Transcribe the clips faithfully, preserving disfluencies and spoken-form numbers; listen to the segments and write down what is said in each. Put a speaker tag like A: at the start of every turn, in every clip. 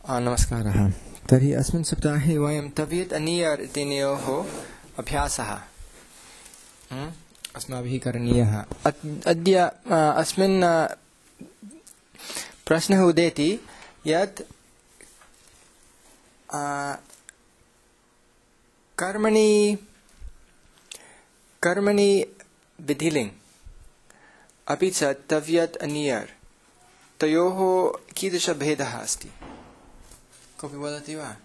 A: नमस्कारः। तर्हि अस्मिन् सप्ताहे वयं तव्यत् अनियर् इत्यनयोः अभ्यासः अस्माभिः करणीयः। अद्य अस्मिन् प्रश्नः उदेति यत् कर्मणि कर्मणि विधिलिङ्ग् अपि च तव्यत् अनियर् तयोः कीदृशभेदः अस्ति? कोऽपि वदति वा?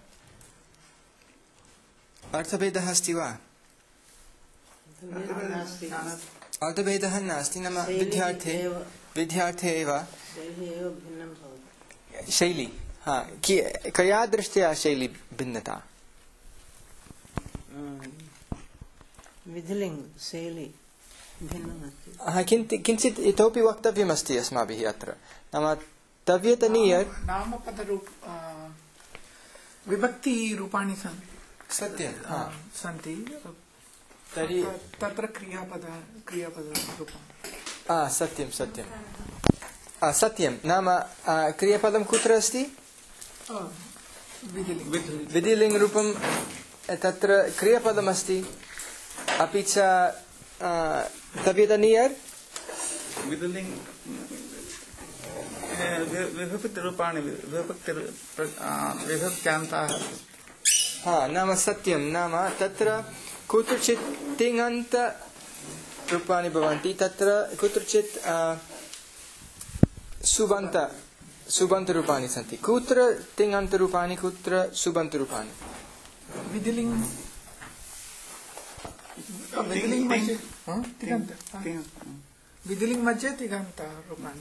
A: अर्थभेदः अस्ति वा? अर्थभेदः नास्ति, नाम विद्यार्थे विद्यार्थे एव शैली। हाँ, कया दृष्ट्या शैली भिन्नता?
B: विधिलिङ्ग् शैली भिन्नमस्ति।
A: हाँ, किञ्चित् इतोपि वक्तव्यमस्ति अस्माभिः अत्र। नाम तव्यत् अनियर्
C: नामपदरूप विभक्ति रूपाणि सन्ति।
A: सत्यं
C: सन्ति
A: तर्हि
C: तत्र क्रियापद क्रियापदरूपम्।
A: आ सत्यं सत्यं आ सत्यं नाम क्रियापदं कुत्र अस्ति? विधिलिङ्ग् रूपं तत्र क्रियापदमस्ति। अपि च तव्यत् अनियर्
D: विधिलिङ्ग् विभक्तिरूपाणि विभक्ति विभक्त्यान्ताः।
A: हाँ, नाम सत्यं नाम तत्र कुत्रचित् तिङन्त रूपाणि भवन्ति, तत्र कुत्रचित् सुबन्त सुबन्त रूपाणि सन्ति। कुत्र तिङन्त रूपाणि, कुत्र सुबन्त रूपाणि?
C: विधिलिङ्ग् विधिलिङ्ग् मध्ये विधिलिङ्ग् मध्ये तिङन्त रूपाणि।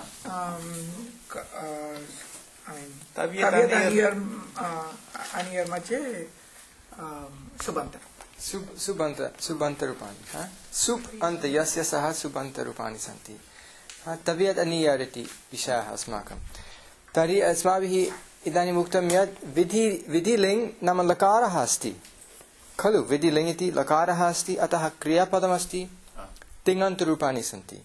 C: तव्यत् अनियर् मध्ये सुबन्त
A: सुबन्त सुबन्त रूपाणि। सुप् अन्त यस्य सः सुबन्त रूपाणि सन्ति। तव्यत् अनियर् इति विषयः अस्माकं। तर्हि अस्माभिः इदानीम् उक्तं यत् विधि विधिलिङ्ग् नाम लकारः अस्ति खलु? विधिलिङ्ग् इति लकारः अस्ति, अतः क्रियापदमस्ति, तिङन्तरूपाणि सन्ति।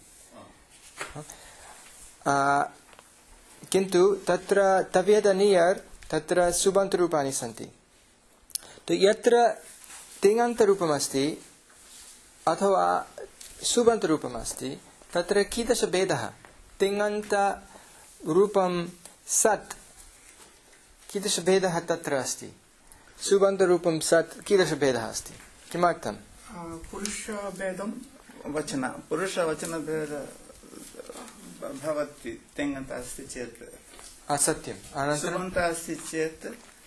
A: किन्तु तत्र तव्यत् अनियर् तत्र सुबन्तरूपाणि सन्ति। तो यत्र तिङन्तरूपमस्ति अथवा सुबन्तरूपमस्ति तत्र कीदृशभेदः? तिङन्तरूपं सत् कीदृशभेदः तत्र अस्ति? सुबन्तरूपं सत् कीदृशभेदः अस्ति? किमर्थं?
C: पुरुषभेदं
D: वचन पुरुषवचनभेद भवति तिङन्त अस्ति चेत्।
A: असत्यम्। अनन्तरं
D: सुबन्त अस्ति चेत्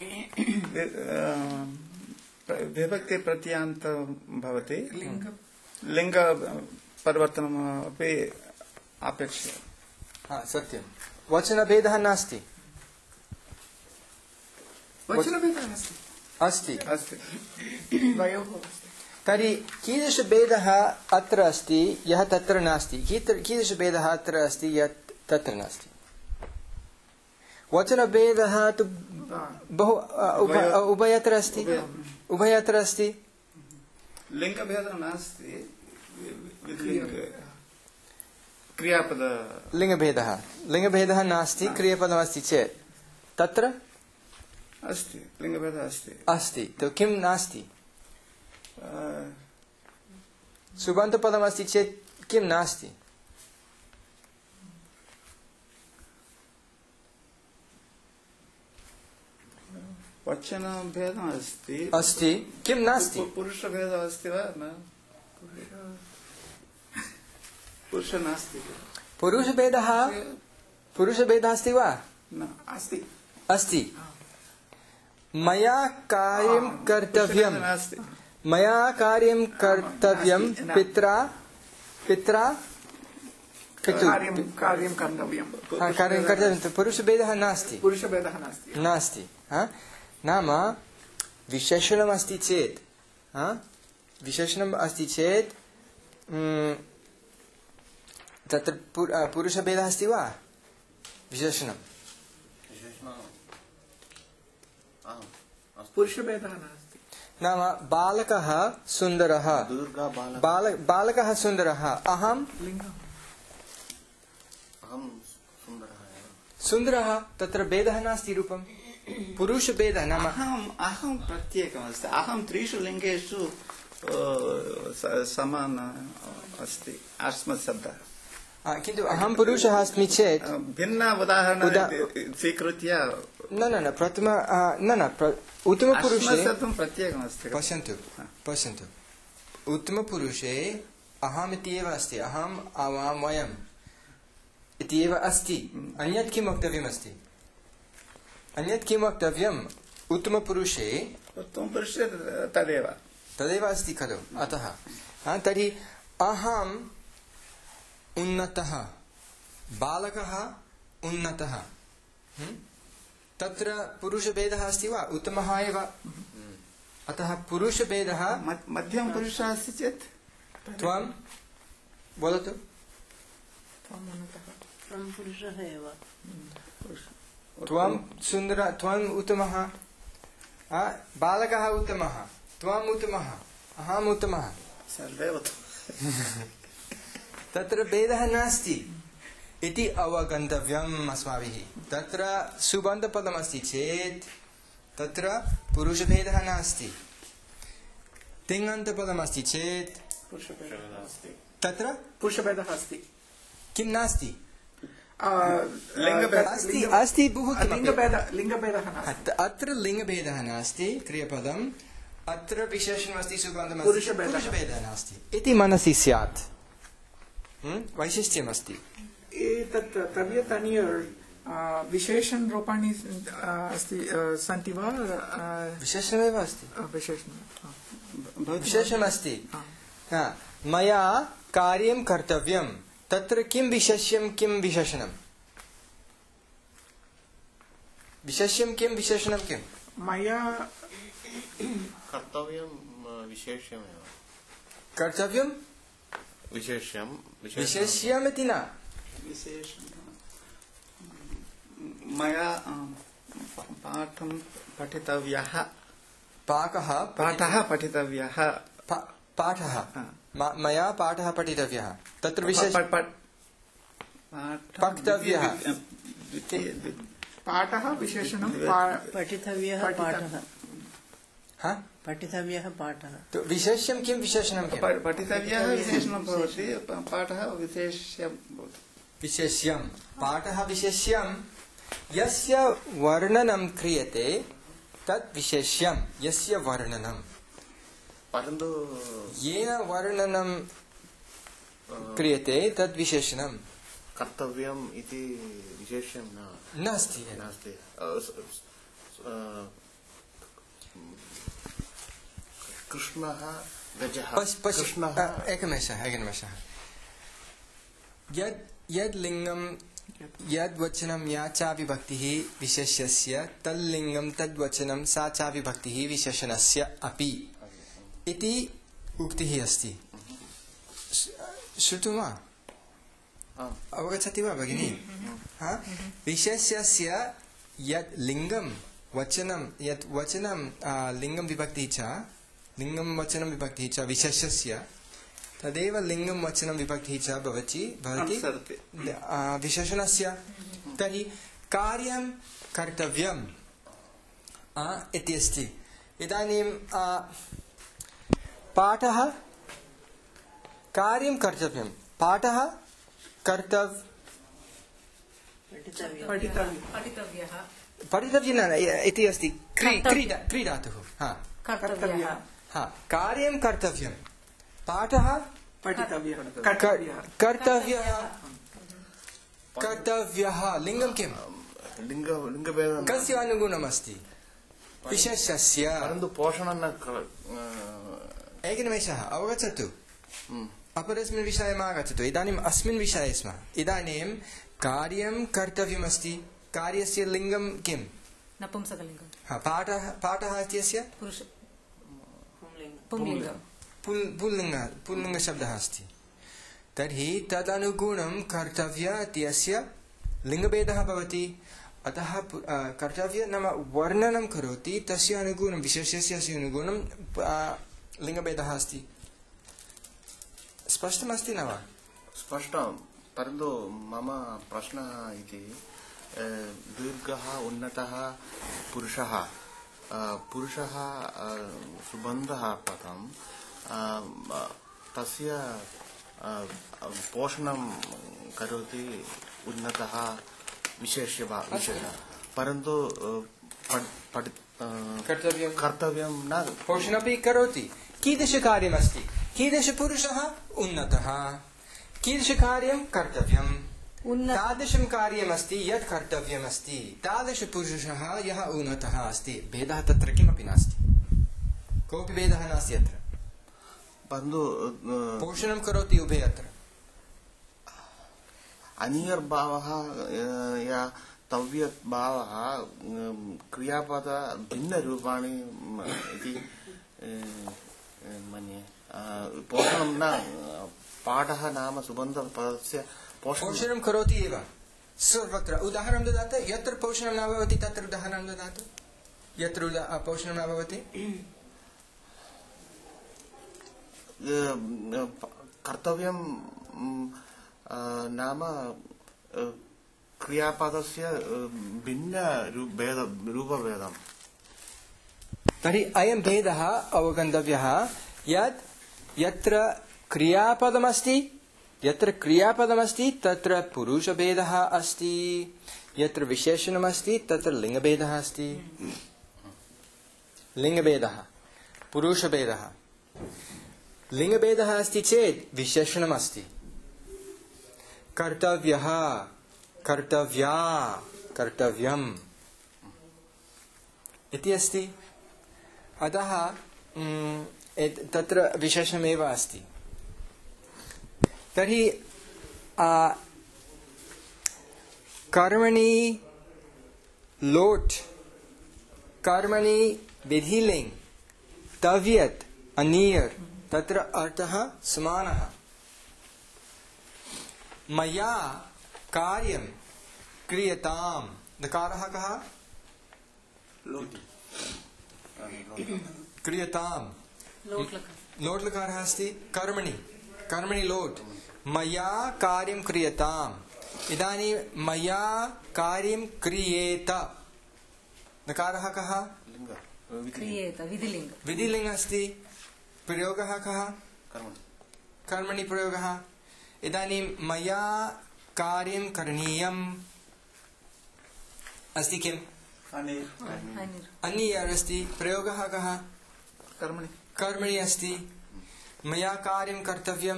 D: विभक्ति प्रत्ययान्त भवति, लिङ्ग परिवर्तनम् अपि अपेक्षते।
A: हाँ, सत्यं। वचनभेदः नास्ति।
C: वचनभेदः अस्ति
A: अस्ति
D: अस्ति
C: द्वयोः।
A: तर्हि कीदृशभेदः अत्र अस्ति यः तत्र नास्ति? कीदृशभेदः अत्र अस्ति यत् तत्र नास्ति? वचनभेदः तु बहु उभयत्र अस्ति उभयत्र अस्ति
D: लिङ्गभेदः नास्ति, क्रियापद
A: लिङ्गभेदः लिङ्गभेदः नास्ति, क्रियापदमस्ति चेत् तत्र
D: अस्ति, लिङ्गभेदः अस्ति
A: अस्ति। तो किं नास्ति? सुबन्तपदमस्ति चेत् किं नास्ति?
D: वचनभेदः अस्ति
A: अस्ति, किं नास्ति?
D: पुरुषभेदः अस्ति वा? न, पुरुष नास्ति।
A: पुरुषभेदः पुरुषभेदः अस्ति वा?
C: न, अस्ति
A: अस्ति। मया कार्यं कर्तव्यं मया कार्यं कर्तव्यं पित्रा पित्रा
C: कार्यं कार्यं कर्तव्यं
A: कार्यं कर्तव्यं पुरुषभेदः नास्ति
C: पुरुषभेदः नास्ति
A: नास्ति नाम विशेषणम् अस्ति चेत् विशेषणम् अस्ति चेत् तत्र पुरुषभेदः अस्ति वा? विशेषणं
C: पुरुषभेदः नास्ति।
A: नाम बालकः सुन्दरः, बालकः सुन्दरः, अहं सुन्दरः तत्र भेदः नास्ति रूपं पुरुषभेदः नाम
D: अहम् अहं प्रत्येकमस्ति अहं त्रिषु लिङ्गेषु समान अस्ति अस्मत् शब्दः
A: किन्तु अहं पुरुषः अस्मि चेत्
D: भिन्न उदाहरणं स्वीकृत्य
A: न न न प्रथम न न उत्तमपुरुषे
D: प्रत्येकमस्ति
A: पश्यन्तु पश्यन्तु उत्तमपुरुषे अहमिति एव अस्ति अहम् आवां वयम् इति एव अस्ति अन्यत् किं वक्तव्यमस्ति अन्यत् किं वक्तव्यम् उत्तमपुरुषे
D: उत्तमपुरुषे तदेव
A: तदेव अस्ति खलु अतः तर्हि अहम् उन्नतः बालकः उन्नतः तत्र पुरुषभेदः अस्ति वा उत्तमः एव अतः पुरुषभेदः
D: मध्यमपुरुषः अस्ति चेत्
A: त्वं वदतु
B: त्वं पुरुषः एव
A: त्वं सुन्दर त्वम् उत्तमः बालकः उत्तमः त्वम् उत्तमः अहम् उत्तमः
D: सर्वे
A: तत्र भेदः नास्ति इति अवगन्तव्यम् अस्माभिः तत्र सुबन्धपदमस्ति चेत् तत्र पुरुषभेदः नास्ति तिङन्तपदमस्ति चेत् तत्र
C: पुरुषभेदः अस्ति
A: किं नास्ति
C: लिङ्गभेदः
A: अस्ति बहु
C: लिङ्गभेदः
A: अत्र लिङ्गभेदः नास्ति क्रियपदम् अत्र विशेषणमस्ति सुबन्धमस्ति पुरुषभेदः नास्ति इति मनसि स्यात् वैशिष्ट्यमस्ति
C: एतत् तव्यत् अन्यर् विशेषण रूपाणि अस्ति सन्ति वा
A: विशेषणमेव अस्ति
C: विशेषण
A: विशेषणमस्ति मया कार्यं कर्तव्यं तत्र किं विशेष्यं किं विशेषणं विशेष्यं किं विशेषणं किं
C: मया
E: कर्तव्यं विशेष्यमेव
A: कर्तव्यं
E: विशेष्यं
A: विशेष्यमिति न
D: मया पाठं पठितव्यः
A: पाकः
D: पाठः पठितव्यः
A: पाठः मया पाठः पठितव्यः तत्र विशेष पठितव्यः
C: पाठः विशेषणं
B: पठितव्यः पाठः पठितव्यः पाठः
A: तो विशेष्यं किं विशेषणं किं
D: पठितव्यः विशेषणं भवति पाठः विशेष्यं भवति
A: विशेष्यं पाठः विशेष्यं यस्य वर्णनं क्रियते तत् विशेष्यं यस्य वर्णनं
E: परन्तु
A: येन वर्णनं क्रियते तद् विशेषणं
E: कर्तव्यम् इति विशेष्यं न
A: नास्ति
E: नास्ति कृष्णः गजः कृष्णः
A: एकनिमेषः एकनिमेषः यद् यद् लिङ्गं यद् वचनं या च विभक्तिः विशेष्यस्य तल्लिङ्गं तद्वचनं सा च विभक्तिः विशेषणस्य अपि इति उक्तिः अस्ति श्रुतं वा अवगच्छति वा भगिनी विशेष्यस्य यत् लिङ्गं वचनं यत् वचनं लिङ्गं विभक्तिः च लिङ्गं वचनं विभक्तिः च विशेषस्य तदेव लिङ्गं वचनं विभक्तिः च भवति भवति विशेषणस्य तर्हि कार्यं कर्तव्यम् इति अस्ति इदानीं पाठः कार्यं कर्तव्यं पाठः कर्तव् पठितव्यः न इति अस्ति क्रीडा क्रीडातुः कार्यं कर्तव्यं पाठः
C: पठितव्यः
A: कर्तव्यः कर्तव्यः लिङ्गं किं
E: लिङ्ग लिङ्गभेदः
A: कस्य अनुगुणम् अस्ति विशेषस्य
E: परन्तु पोषणं न
A: एकनिमेषः अवगच्छतु अपरस्मिन् विषये मा आगच्छतु इदानीम् अस्मिन् विषये स्म इदानीं कार्यं कर्तव्यमस्ति कार्यस्य लिङ्गं किं
F: नपुंसकलिङ्गं
A: पाठः पाठः इत्यस्य पुल्लिङ्ग पुल्लिङ्गशब्दः अस्ति तर्हि तदनुगुणं कर्तव्य इत्यस्य लिङ्गभेदः भवति अतः कर्तव्य नाम वर्णनं करोति तस्य अनुगुणं विशेषस्य अनुगुणं लिङ्गभेदः अस्ति स्पष्टमस्ति न वा
E: स्पष्टं परन्तु मम प्रश्नः इति दीर्घः उन्नतः पुरुषः पुरुषः सुबन्धः पदं तस्य पोषणं करोति उन्नतः विशेष्य विशेषः परन्तु
A: कर्तव्यं
E: कर्तव्यं न
A: पोषणमपि करोति कीदृशकार्यमस्ति कीदृशपुरुषः उन्नतः कीदृशकार्यं कर्तव्यं तादृशं कार्यमस्ति यत् कर्तव्यमस्ति तादृशपुरुषः यः उन्नतः अस्ति भेदः तत्र किमपि नास्ति कोऽपि भेदः नास्ति अत्र
E: परन्तु
A: पोषणं करोति उभे अत्र
E: अनियर्भावः या तव्यभावः क्रियापद भिन्नरूपाणि इति मन्ये पोषणं न पाठः नाम सुबन्धपदस्य
A: पोषणं करोति एव सर्वत्र उदाहरणं ददातु यत्र पोषणं न भवति तत्र उदाहरणं ददातु यत्र पोषणं न भवति
E: कर्तव्यं नाम क्रियापदस्य भिन्न रूपभेदम्
A: तर्हि अयं भेदः अवगन्तव्यः यत् यत्र क्रियापदमस्ति यत्र क्रियापदमस्ति तत्र पुरुषभेदः अस्ति यत्र विशेषणमस्ति तत्र लिङ्गभेदः अस्ति लिङ्गभेदः पुरुषभेदः लिङ्गभेदः अस्ति चेत् विशेषणमस्ति कर्तव्यः कर्तव्या कर्तव्यम् इति अस्ति अतः तत्र विशेषमेव अस्ति तर्हि कर्मणि लोट कर्मणि विधिलिङ् तव्यत् अनियर् तत्र अर्थः समानः मया कार्यं क्रियताम् नकारः कः क्रियताम् लोट् लकारः अस्ति कर्मणि कर्मणि लोट् मया कार्यं क्रियताम् इदानीं मया कार्यं क्रियेत नकारः कः
B: क्रियेत विधिलिङ्ग
A: विधिलिङ्ग अस्ति प्रयोगः कः कर्मणि प्रयोगः इदानीं मया कार्यं करणीयम् अस्ति किम् अनियर् अस्ति प्रयोगः कः
D: कर्मणि
A: कर्मणि अस्ति मया कार्यं कर्तव्यं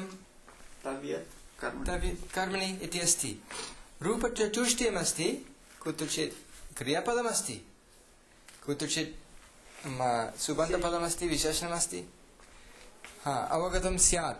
A: कर्मणि इति अस्ति रूपचतुष्टयमस्ति कुत्रचित् क्रियापदमस्ति कुत्रचित् सुबन्धपदमस्ति विशेषणमस्ति हा अवगतं स्यात्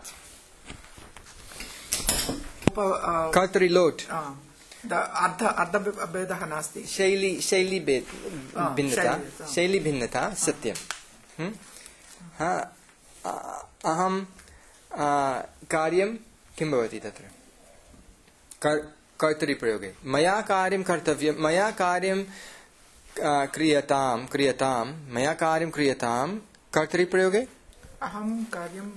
A: कर्तरि लोट्
C: अर्ध अर्धभेदः नास्ति
A: शैली शैली भिन्नता शैली भिन्नता सत्यं हा अहं कार्यं किं भवति तत्र कर्तरिप्रयोगे मया कार्यं कर्तव्यं मया कार्यं क्रियतां क्रियतां मया कार्यं क्रियतां कर्तरिप्रयोगे
C: अहं कार्यं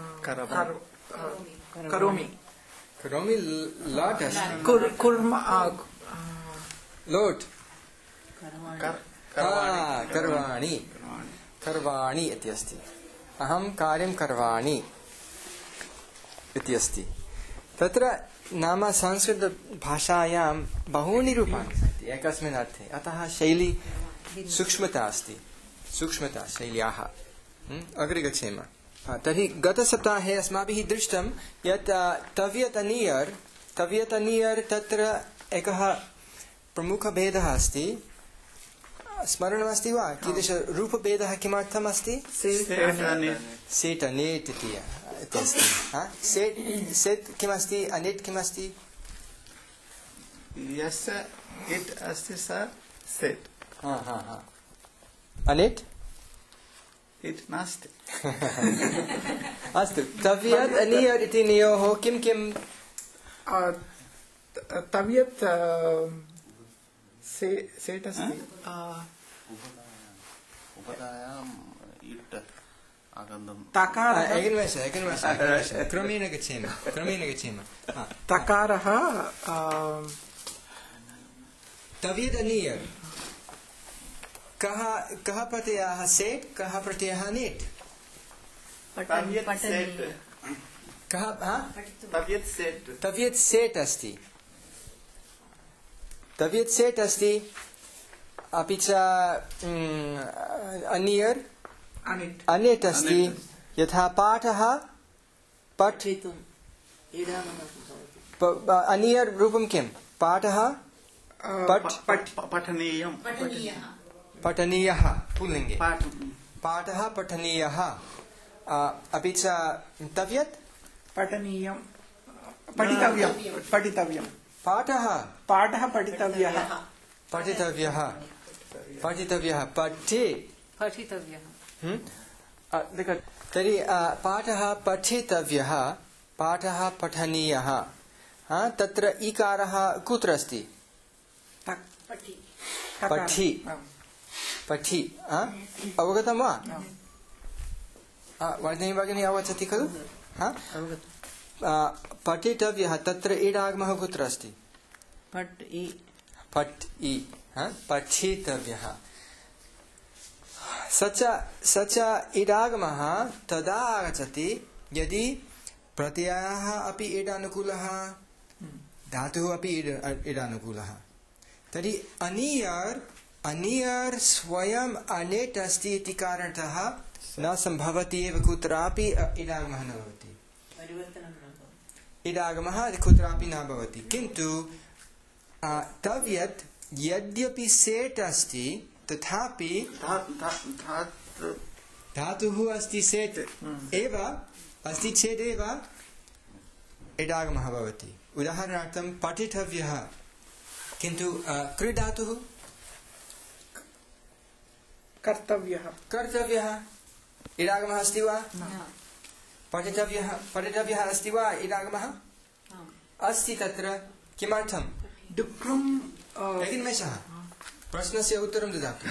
C: करोमि
A: करोमि लाट् अस्ति
C: कुर्मः
A: लोट् कर्वाणि कर्वाणि इति अस्ति अहं कार्यं कर्वाणि इति अस्ति तत्र नाम संस्कृतभाषायां बहूनि रूपाणि सन्ति एकस्मिन् अर्थे अतः शैली सूक्ष्मता अस्ति सूक्ष्मता शैल्याः अग्रे गच्छेम तर्हि गतसप्ताहे अस्माभिः दृष्टं यत् तव्यत् अनियर् तव्यत् अनियर् तत्र एकः प्रमुखभेदः अस्ति स्मरणमस्ति वा कीदृशरूपभेदः किमर्थम् अस्ति सेट् अनेट् इति अस्ति सेट् सेट् किमस्ति अनेट् किमस्ति
D: यस्य इट् अस्ति स सेट्
A: अनेट्
D: इट् नास्ति
A: अस्तु तव्यत् अनियर् इति नयोः किं किं
C: तव्यत् सेट् अस्ति
E: उपधायाम् इट् आगन्तुं
A: एकनिमेष एकनिमेष क्रमेण गच्छेम क्रमेण गच्छेम
C: तकारः
A: तव्यत् अनियर् कः कः प्रत्ययः सेट् कः प्रत्ययः नेट्
D: तव्यत् सेट्
A: कः हा
D: तव्यत् सेट्
A: तव्यत् सेट् अस्ति तव्यत् सेट् अस्ति अपि च अनियर्
C: अनिट्
A: अनिट् अस्ति यथा पाठः पठ् अनियर् रूपं किं पाठः पठ्
D: पठ पठनीयं
A: पठनीयः पुल्लिङ्गे
D: पाठ
A: पाठः पठनीयः अपि च तव्यत्
C: पठनीयं पठितव्यं पठितव्यं
A: पाठः
C: पाठः पठितव्यः
A: पठितव्यः पठितव्यः पठे
B: पठितव्यः
A: देखो तर्हि पाठः पठितव्यः पाठः पठनीयः तत्र इकारः कुत्र अस्ति पठि पठि अवगतं वा वर्धिनी भगिनी अवगच्छति खलु पठितव्यः तत्र इडागमः कुत्र अस्ति
B: पट् इ
A: पट् इ पठितव्यः स च इडागमः तदा आगच्छति यदि प्रत्ययः अपि इडानुकूलः धातुः अपि इडानुकूलः तर्हि अनियर् अनियर् स्वयम् अनेट् अस्ति इति कारणतः न सम्भवति एव कुत्रापि इडागमः न भवति इडागमः कुत्रापि न भवति किन्तु तव्यत् यद्यपि सेट् अस्ति तथापि धातुः अस्ति सेट् एव अस्ति चेदेव इडागमः भवति उदाहरणार्थं पठितव्यः किन्तु क्रीडातुः
C: कर्तव्यः
A: कर्तव्यः इडागमः अस्ति वा पठितव्यः पठितव्यः अस्ति वा इडागमः अस्ति तत्र किमर्थं
C: डुक्रं
A: एकनिमेषः प्रश्नस्य उत्तरं ददातु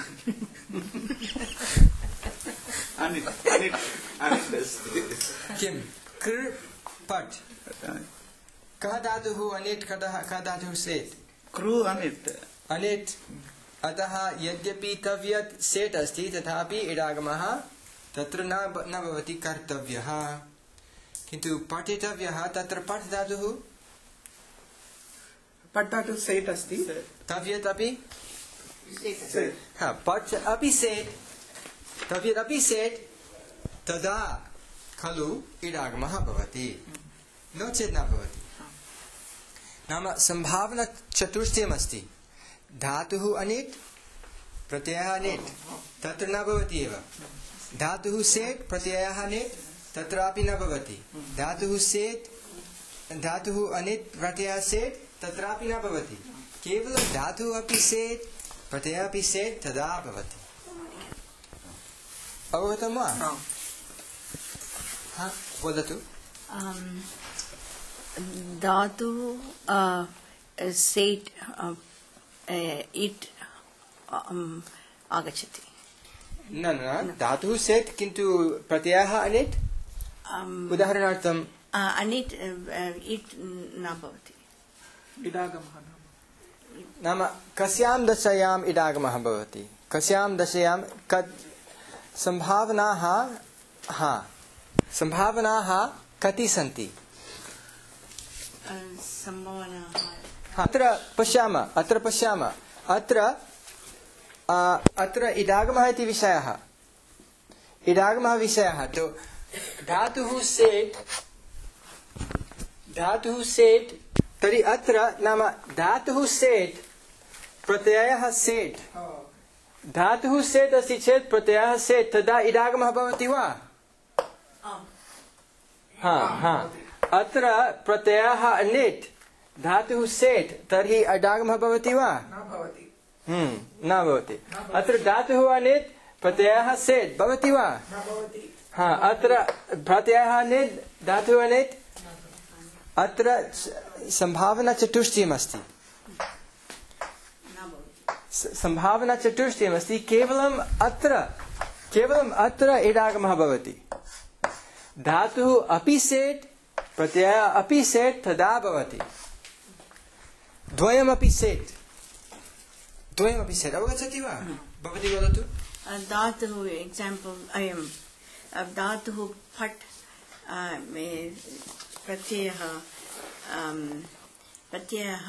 A: किं कृ पठ् कः धातुः अनेट् कः धातुः सेट्
D: कृ अनिट्
A: अनेट् अतः यद्यपि तव्यत् सेट् अस्ति तथापि इडागमः तत्र न न भवति कर्तव्यः किन्तु पठितव्यः तत्र पठ् धातुः
C: पठ् धातुः सेट् अस्ति
A: तव्यत् अपि पठ् अपि सेट् तव्यत् अपि सेट् तदा खलु इडागमः भवति नो चेत् न भवति नाम संभावना चतुष्टयमस्ति धातुः अनिट् प्रत्ययः अनिट् तत्र न भवति एव धातुः सेट् प्रत्ययः अनिट् तत्रापि न भवति धातुः सेट् धातुः अनिट् प्रत्ययः सेट् तत्रापि न भवति केवलं धातुः अपि सेट् प्रत्ययः अपि सेट् तदा भवति अवगतं वा हा वदतु
B: धातुः सेट् इट् आगच्छति
A: न न धातुः सेट् किन्तु प्रत्ययः अनिट् उदाहरणार्थं
B: अनिट् इट् न भवति
C: इडागमः
A: नाम कस्यां दशायाम् इडागमः भवति कस्यां दशायां कत् संभावनाः हा संभावनाः कति सन्ति अत्र पश्यामः अत्र पश्यामः अत्र अत्र इडागमः इति विषयः इडागमः विषयः तो धातुः सेट् धातुः सेट् तर्हि अत्र नाम धातुः सेट् प्रत्ययः सेट् धातुः सेट् अस्ति चेत् प्रत्ययः सेट् तदा इडागमः भवति वा हा हा अत्र प्रत्ययः अनिट् धातुः सेट् तर्हि इडागमः भवति वा हम्म न भवति अत्र धातुः अनिट् प्रत्ययः सेट् भवति वा हा अत्र प्रत्ययः अनिट् धातुः अनिट् अत्र संभावना चतुष्टयमस्ति संभावना चतुष्टयमस्ति केवलम् अत्र केवलम् अत्र इडागमः भवति धातुः अपि सेट् प्रत्ययः अपि सेट् तदा भवति द्वयमपि सेट् द्वयमपि सेट् अवगच्छति वा भवती वदतु
B: धातुः एक्साम्पल् अयं धातुः फट् प्रत्ययः प्रत्ययः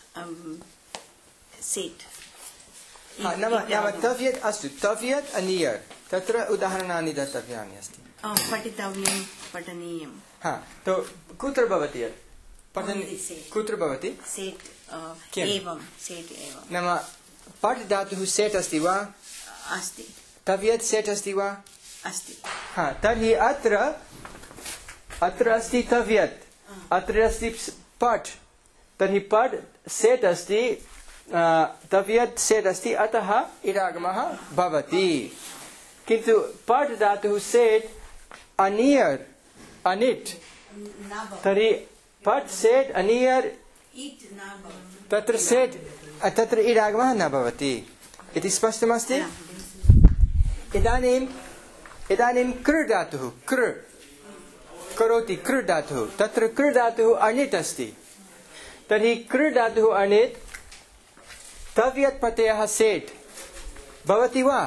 B: सेट्
A: नाम नाम तव्यत् अस्तु तव्यत् अनियर् तत्र उदाहरणानि दातव्यानि अस्ति
B: पठितव्यं पठनीयं
A: हा तो कुत्र भवति पठन् कुत्र भवति
B: सेट् एवं सेट् एवं
A: नाम पठ् धातुः सेट् अस्ति वा
B: अस्ति
A: तव्यत् सेट् अस्ति वा
B: अस्ति
A: हा तर्हि अत्र अत्र अस्ति तव्यत् अत्र अस्ति पठ् तर्हि पठ् सेट् अस्ति तव्यत् सेट् अस्ति अतः इडागमः भवति किन्तु पठ् धातुः सेट् अनियर् अनिट् तर्हि पठ् सेट् अनियर् तत्र सेट् तत्र इडागमः न भवति इति स्पष्टमस्ति इदानीम् इदानीं कृ धातुः कृ करोति कृ धातुः तत्र कृ धातुः अनिट् अस्ति तर्हि कृ धातुः अनिट् तव्यत् प्रत्ययः सेट् भवति वा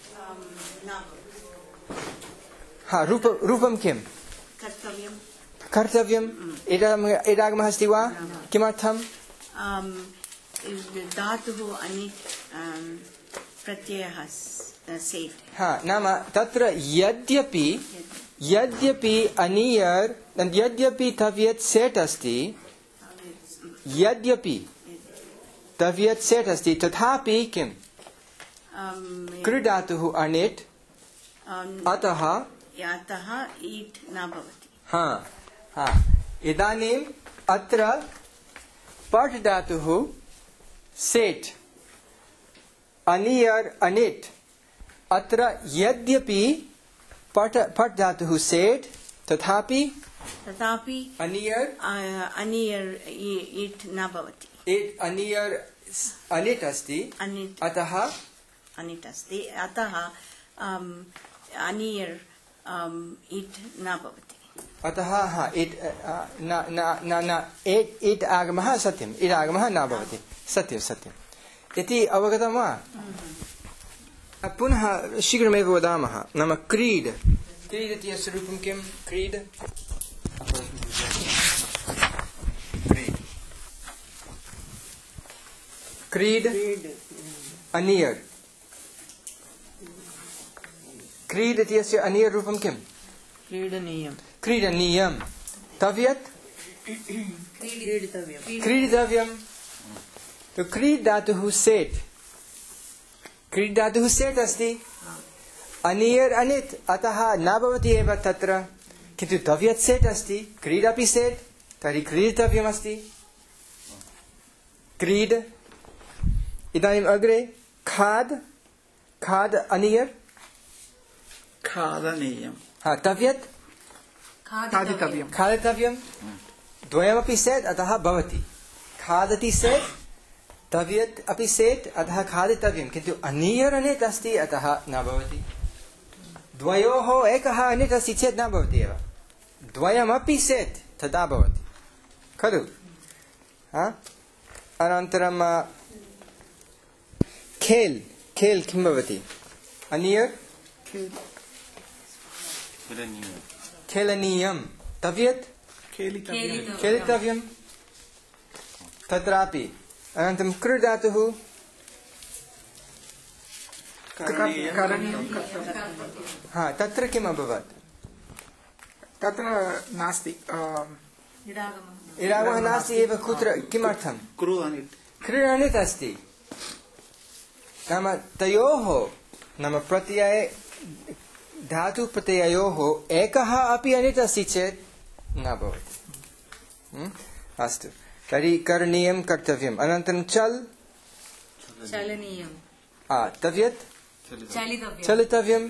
A: हा रूप रूपं किं
B: कर्तव्यं
A: कर्तव्यम् इडागमः अस्ति वा किमर्थं
B: धातुः अनिट् प्रत्ययः सेट्
A: हा नाम तत्र यद्यपि यद्यपि अनियर् यद्यपि तव्यत् सेट् अस्ति यद्यपि तव्यत् सेट् अस्ति तथापि किं कृ धातुः अनिट् अतः
B: अतः ईट् न भवति
A: हा हा इदानीम् अत्र पठ् धातुः सेट् अनियर् अनिट् अत्र यद्यपि पठ पठ् धातुः सेट् तथापि
B: तथापि
A: अनियर्
B: अनियर् ईट् न भवति
A: एट् अनियर् अनिट् अस्ति
B: अनिट्
A: अतः
B: अनिट् अस्ति अतः अनियर् ईट् न भवति
A: अतः हा इट् न न न एट् इट् आगमः सत्यम् इट् आगमः न भवति सत्यं सत्यम् इति अवगतं वा पुनः शीघ्रमेव वदामः नाम क्रीड् क्रीड् इति अस्य रूपं किं क्रीड् क्रीड् अनियर् क्रीड् इति अस्य अनियर् रूपं किं
C: क्रीडनीयं
A: क्रीडनीयं तव्यत्
B: क्रीडितव्यं
A: क्रीडितव्यं तो क्रीड् धातुः सेट् क्रीड् धातुः सेट् अस्ति अनियर् अनिट् अतः न भवति एव तत्र किन्तु तव्यत् सेट् अस्ति क्रीड् अपि सेट् तर्हि क्रीडितव्यमस्ति क्रीड् इदानीम् अग्रे खाद् खाद् अनियर्
D: खादनीयं
A: हा तव्यत्
C: खादितव्यं
A: खादितव्यं द्वयमपि सेट् अतः भवति खादति सेट् तव्यत् अपि सेट् अतः खादितव्यं किन्तु अनियर् अनिट् अस्ति अतः न भवति द्वयोः एकः अनिट् अस्ति चेत् न भवति एव द्वयमपि सेट् तदा भवति खलु अनन्तरं खेल् खेल् किं भवति अनियर् खेलनीयं तव्यत् खेलितव्यं तत्रापि अनन्तरं कृ धातुः
C: करणीयं
A: हा तत्र किम् अभवत्
C: तत्र नास्ति
A: इडागमः नास्ति एव कुत्र किमर्थं
D: क्रू अनिट्
A: कृ अनिट् अस्ति नाम तयोः नाम प्रत्यये धातु प्रत्ययोः एकः अपि अनिट् अस्ति चेत् न भवति अस्तु तर्हि करणीयं कर्तव्यम् अनन्तरं चल्
B: चलनीयं
A: तव्यत्
B: चलितव्यं
A: चलितव्यं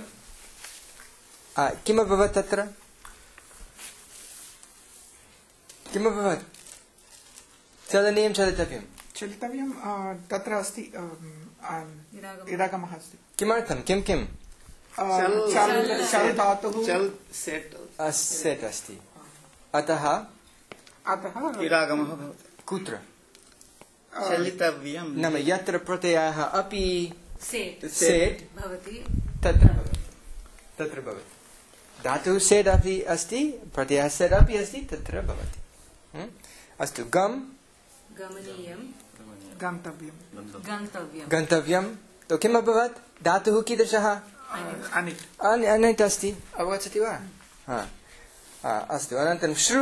A: किमभवत् तत्र किमभवत् चलनीयं चलितव्यं
C: चलितव्यं तत्र अस्ति इडागमः अस्ति
A: किमर्थं किं किं
C: चल् धातुः
D: चल् सेट्
A: सेट् अस्ति अतः
C: अतः
D: इडागमः भवति
A: कुत्र
D: चलितव्यं
A: नाम यत्र प्रत्ययः अपि
B: सेट्
A: सेट्
B: भवति
A: तत्र भवति तत्र भवति धातुः सेट् अपि अस्ति प्रत्ययः सेट् अपि अस्ति तत्र भवति हम्म? अस्तु गम्
B: गमनीयं
C: गन्तव्यं
B: गन्तव्यं
A: गन्तव्यं तो किम् अभवत् धातुः कीदृशः
C: अनिट्
A: अन् अनिट् अस्ति अवगच्छति वा हा हा, अस्तु अनन्तरं श्रु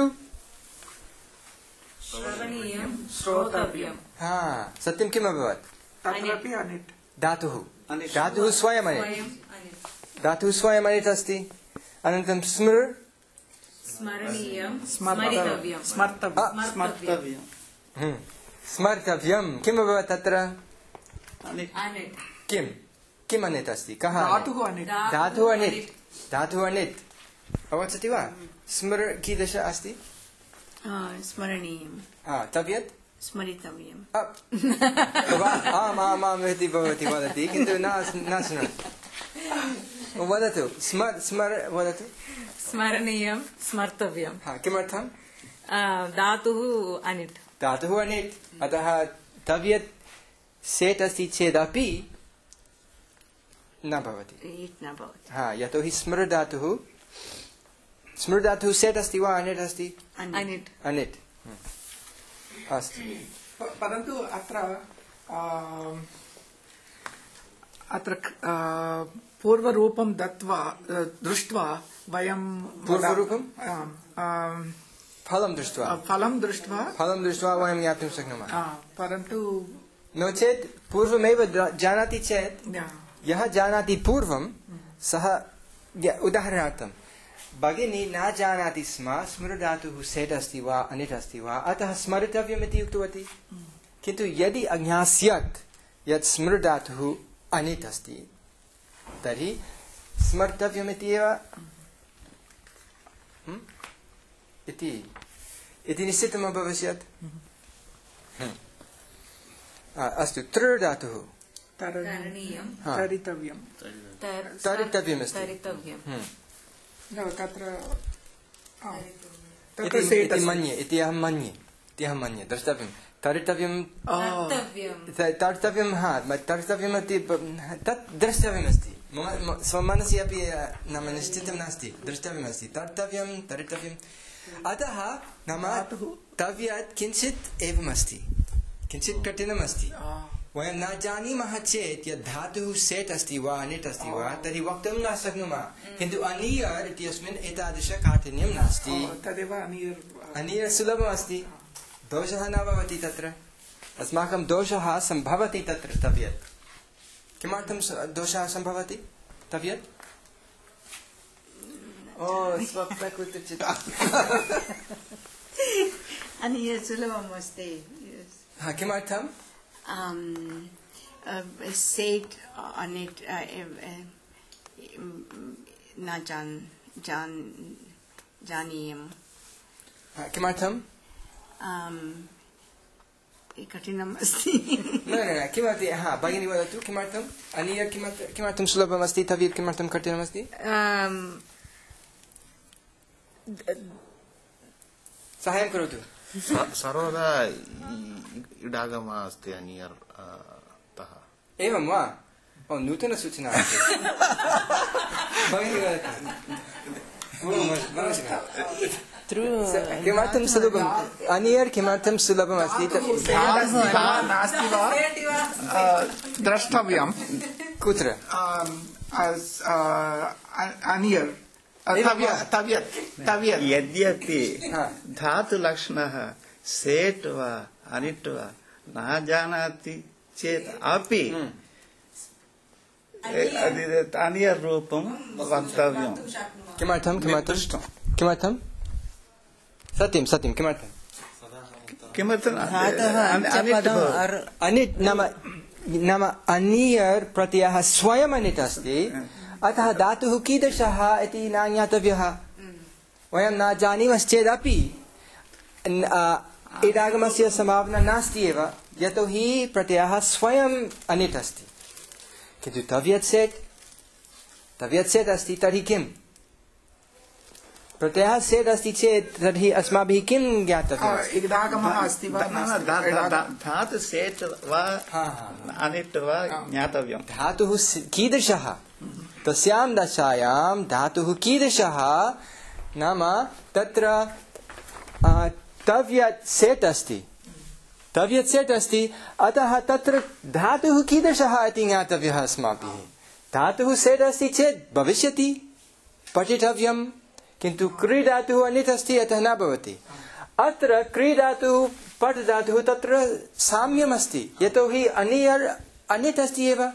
B: श्रवणीयं श्रोतव्यं
A: हा सत्यं किम् अभवत्
C: तत्रापि अनिट्
A: धातुः
D: अनिट्।
A: धातुः स्वयम् अनिट्
B: स्वयं अनिट्
A: धातुः स्वयम् अनिट् अस्ति अनन्तरं स्मृ
B: स्मरणीयं
C: स्मर्तव्यं
B: स्मरितव्यं
C: स्मर्तव्यं
D: स्मर्तव्यं
A: हम्म, स्मर्तव्यं किम् अभवत् तत्र
D: अनिट्
B: अनिट्
A: किम् किम् अनिट् अस्ति कः अनिट्?
C: धातुः अनिट्
A: धातुः अनिट् धातुः अनिट् अवगच्छति वा स्मृ कीदृश अस्ति
B: स्मरणीयं
A: हा तव्यत्
B: स्मरितव्यं
A: अप्। वा- आम् आम् आम् इति भवती वदति किन्तु न न शृणोति वदतु स्मर् स्मर् वदतु
F: स्मरणीयं स्मर्तव्यं
A: हा किमर्थं
F: आ, धातुः अनिट्
A: धातुः अनिट् अतः तव्यत् सेट् अस्ति चेदपि न भवति
B: इट् न भवति
A: हा यतोहि स्मृ धातुः स्मृ धातुः सेट् अस्ति वा अनिट् अस्ति
F: अनिट्
A: अनिट् हम्म। अस्तु
C: प- परन्तु अत्र आम्, अत्र आ, पूर्वरूपं दत्वा आ, दृष्ट्वा वयं
A: पूर्वरूपं?
C: आम्, आम्,
A: फलं दृष्ट्वा
C: फलं दृष्ट्वा
A: फलं दृष्ट्वा वयं ज्ञातुं शक्नुमः
C: आ, परन्तु
A: नो चेत् पूर्वमेव द- जानाति चेत्
C: या,
A: यः जानाति पूर्वं सः य- उदाहरणार्थं भगिनी न जानाति स्म स्मृधातुः सेट् अस्ति वा अनिट् अस्ति वा अतः स्मरितव्यम् इति उक्तवती किन्तु यदि अज्ञास्यत् यत् स्मृधातुः अनिट् अस्ति तर्हि स्मर्तव्यम् इति एव हम्म? इति इति निश्चितम् अभविष्यत् हम्म। आ, अस्तु तृ धातुः
C: तर-
B: करणीयं
A: हा।
C: तरितव्यं
B: तर-
A: तरितव्यमस्ति
F: तरितव्यं
A: हम्म।
C: न, तत्र आ, तत्र
A: इति
C: सेट्
A: इति
C: अस्ति।
A: मन्ये इति अहं मन्ये इति अहं मन्ये द्रष्टव्यं तरितव्यं
B: कर्तव्यं
A: त- तर्तव्यं हा म- तर्तव्यमति ब- तत् द्रष्टव्यमस्ति मम म- स्वमनसि अपि अ, नाम निश्चितं नास्ति द्रष्टव्यमस्ति तर्तव्यं तरितव्यम् अतः नाम तव्यत् किञ्चित् एवमस्ति किञ्चित् कठिनमस्ति
C: आ,
A: वयं न जानीमः चेत् यद् धातुः सेट् अस्ति वा अनिट् अस्ति वा तर्हि वक्तुं न शक्नुमः किन्तु अनियर् इत्यस्मिन् एतादृशकाठिन्यं नास्ति
C: आ, तदेव अनिर्
A: अनियर् सुलभमस्ति दोषः न भवति तत्र अस्माकं दोषः सम्भवति तत्र तव्यत् किमर्थं स- दोषः सम्भवति तव्यत् ओ स्वप्न कुत्रचित्
B: अन्य सुलभम् अस्ति
A: हा किमर्थं
B: सेट् अनिट् न जान् जान् जानीयं
A: हा, किमर्थं
B: आम्, कठिनम् अस्ति
A: न न न किमर्थं हा भगिनी वदतु किमर्थम् अनियर् किमर्थं किमर्थं सुलभमस्ति तव्यत् किमर्थं कठिनमस्ति
F: आम्,
A: साहाय्यं करोतु
E: स- सर्वदा इ- इडागमः अस्ति अनियर् अ, तः
A: एवं वा ओ नूतनसूचना अस्ति भगिनी वदतु किमर्थं सुलभम् अनियर् किमर्थं सुलभम् अस्ति तत्
C: धा नास्ति वा आ, द्रष्टव्यं
A: कुत्र
C: आम्, अस्- आ, अ- अनियर् आ, तव्य- तव्यत् तव्यत्
D: यद्यपि
A: हा।
D: धातुलक्षणः सेट् वा अनिट् वा न जानाति चेत् अपि अनियरूपं वक्तव्यं
A: किमर्थं किमर्थं किमर्थं सत्यं सत्यं किमर्थं
D: किमर्थम् अनिट् भवति।
A: अनिट् नाम नाम अनियर् प्रत्ययः स्वयम् अनिट् अस्ति अतः धातुः कीदृशः इति न ज्ञातव्यः वयं न जानीमश्चेदपि न- आ, इडागमस्य सम्भावना नास्ति एव यतोहि प्रत्ययः स्वयम् अनिट् अस्ति किन्तु तव्यत् सेट् तव्यत् सेट् अस्ति तर्हि किम् प्रत्ययः सेट् अस्ति चेत् तर्हि अस्माभिः किं ज्ञातव्यम्?
C: इडागमः अस्ति वा
D: न, न, धा- धा- धा- धातु सेट् वा
A: हा, हा, हा।
D: अनिट् वा ज्ञातव्यम्।
A: धातुः स- कीदृशः? तस्यां दशायां धातुः कीदृशः? नाम तत्र आ, तव्यत् सेट् अस्ति, तव्यत् सेट् अस्ति, अतः तत्र धातुः कीदृशः इति ज्ञातव्यः अस्माभिः। धातुः सेट् अस्ति चेत् भविष्यति, पठितव्यं, किन्तु क्रीडातुः अन्यत् अस्ति, अतः न भवति। अत्र क्रीडातुः पठ धातुः तत्र साम्यमस्ति, यतोहि अनियर् अन्यत् अस्ति एव,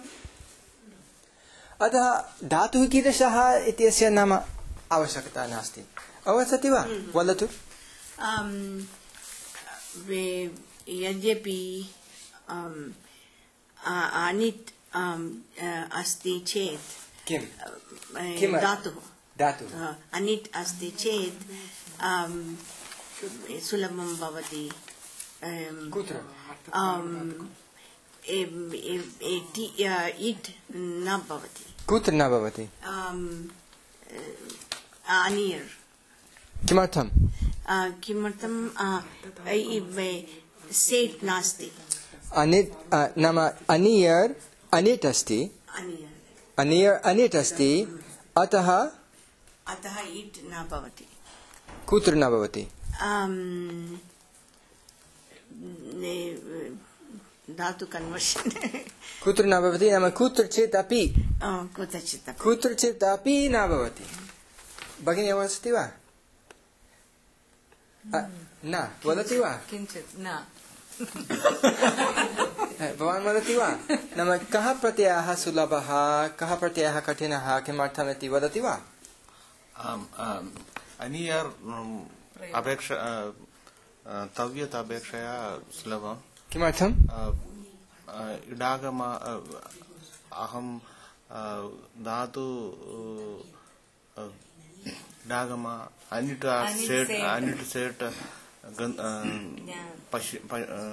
A: अतः धातुः कीदृशः इत्यस्य नाम आवश्यकता नास्ति। अवगच्छति वा? वदतु।
B: um, वे- यद्यपि um, आ- अनिट् um, uh, अस्ति चेत्
A: किं?
B: uh,
A: किम्?
B: धातुः
A: धातुः
B: uh, अनिट् अस्ति चेत् um, सुलभं भवति। um,
A: कुत्र?
B: um, ए- ए- ए- ति- uh, इट् न भवति।
A: कुत्र न भवति?
B: um, uh, अनियर्
A: किमर्थं?
B: uh, किमर्थं uh, इ- वे- सेट् नास्ति।
A: अनिट् अ, नाम अनियर् अनिट् अस्ति,
B: अनियर्
A: अनियर् अनिट् अस्ति, अतः
B: अतः इट् न भवति।
A: कुत्र न भवति?
B: um, ने- धातु कन्वर्षन्
A: कुत्र न भवति? नाम कुत्रचित् अपि,
B: कुत्रचित् अपि।
A: कुत्रचित् अपि न भवति। भगिनी अवगच्छति वा? अ, न वदति वा?
F: किञ्चित् न
A: भवान् वदति वा? नाम कः प्रत्ययः सुलभः, कः प्रत्ययः कठिनः, किमर्थम् इति वदति वा?
E: आम्, आम्, अनियर् अम्, अपेक्षा अ, अ, तव्यत् अपेक्षया सुलभम्।
A: किमर्थम्?
E: अ, अ, इडागम अ, अहं अ, धातु अ, इडागम अनिट्
F: अनिट्
E: सेट्
F: सेट्।
E: अनिट् सेट् गन्- अ,
F: Yeah.
E: पश्य प- अ,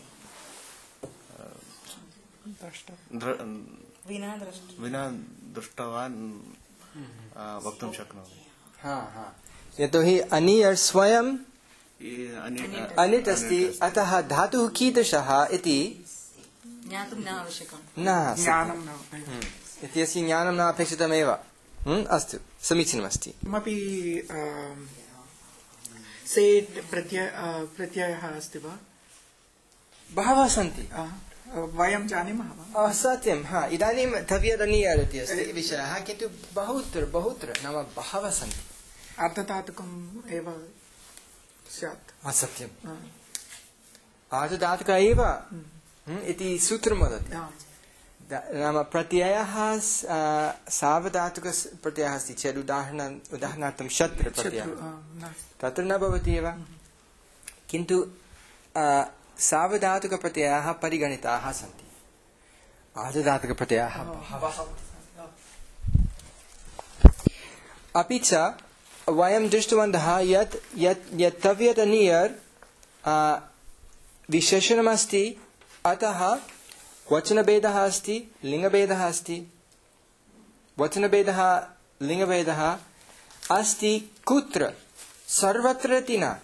E: द्र-
F: विना दृष्ट
E: विना दृष्टवान् अ, वक्तुं शक्नोमि।
A: हा हा यतोहि अनियर् स्वयं
E: इ- अनि-
A: अनिट् अस्ति, अतः धातुः कीदृशः इति
F: ज्ञातुं न आवश्यकं।
A: न आसीत्।
C: ज्ञानं न
A: हम्म, इत्यस्य ज्ञानं न अपेक्षितमेव। हम्म, अस्तु, समीचीनमस्ति।
C: किमपि आम्, सेट् प्रत्यय आ, प्रत्ययः अस्ति वा?
A: बहवः सन्ति।
C: आ, वयं जानीमः वा?
A: अ, सत्यं, हा, इदानीं तव्यदनियर् इति अस्ति विषयः, किन्तु बहुत्र बहुत्र नाम बहवः सन्ति।
C: अर्धधातुकम् एव स्यात्।
A: हा, सत्यं।
C: आ,
A: आर्धधातुक एव हम्म, इति सूत्रं वदति।
C: आ,
A: दा- नाम प्रत्ययः स- आ, सार्वधातुकप्रत्ययः अस्ति चेत् उदाहरण उदाहरणार्थं शत्रु प्रत्ययः
C: शत्रु आ, नास्ति।
A: तत्र न भवति एव, किन्तु आ, सार्वधातुकप्रत्ययाः परिगणिताः सन्ति। आर्धधातुकप्रत्ययाः बहवः। अपि च वयं दृष्टवन्तः यत् यत् यत् तव्यत् अनियर् विशेषणमस्ति, अतः वचनभेदः अस्ति, लिङ्गभेदः अस्ति। वचनभेदः लिङ्गभेदः अस्ति कुत्र? सर्वत्र इति न।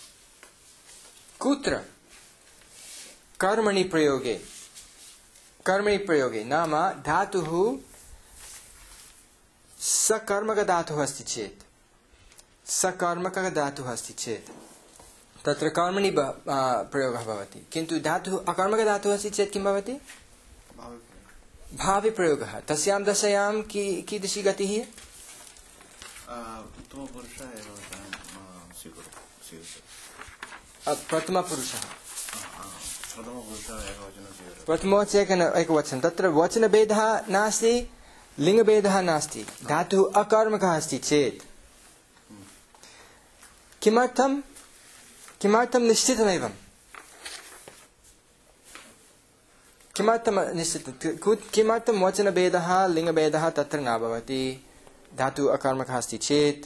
A: कुत्र? कर्मणि प्रयोगे। कर्मणि प्रयोगे नाम धातुः सकर्मकधातुः अस्ति चेत्, सकर्मकधातुः अस्ति चेत् तत्र कर्मणि ब- आ, प्रयोगः भवति, किन्तु धातुः अकर्मकधातुः अस्ति चेत् किं भवति? भाविप्रयोगः। तस्यां दशायां की कीदृशी गतिः?
E: उत्तमपुरुष एव अ, स्वीकुरु स्वीकृतम्।
A: अ, प्रथमपुरुषः,
E: प्रथमपुरुषः एकवचनं स्वीकरोति।
A: प्रथमोच्चैकन एकवचनं। तत्र वचनभेदः नास्ति, लिङ्गभेदः नास्ति, धातुः अकर्मकः अस्ति चेत् किमर्थं किमर्थं निश्चितमेवं? किमर्थं निश्चितं? किमर्थं वचनभेदः लिङ्गभेदः तत्र न भवति धातुः अकर्मकः अस्ति चेत्?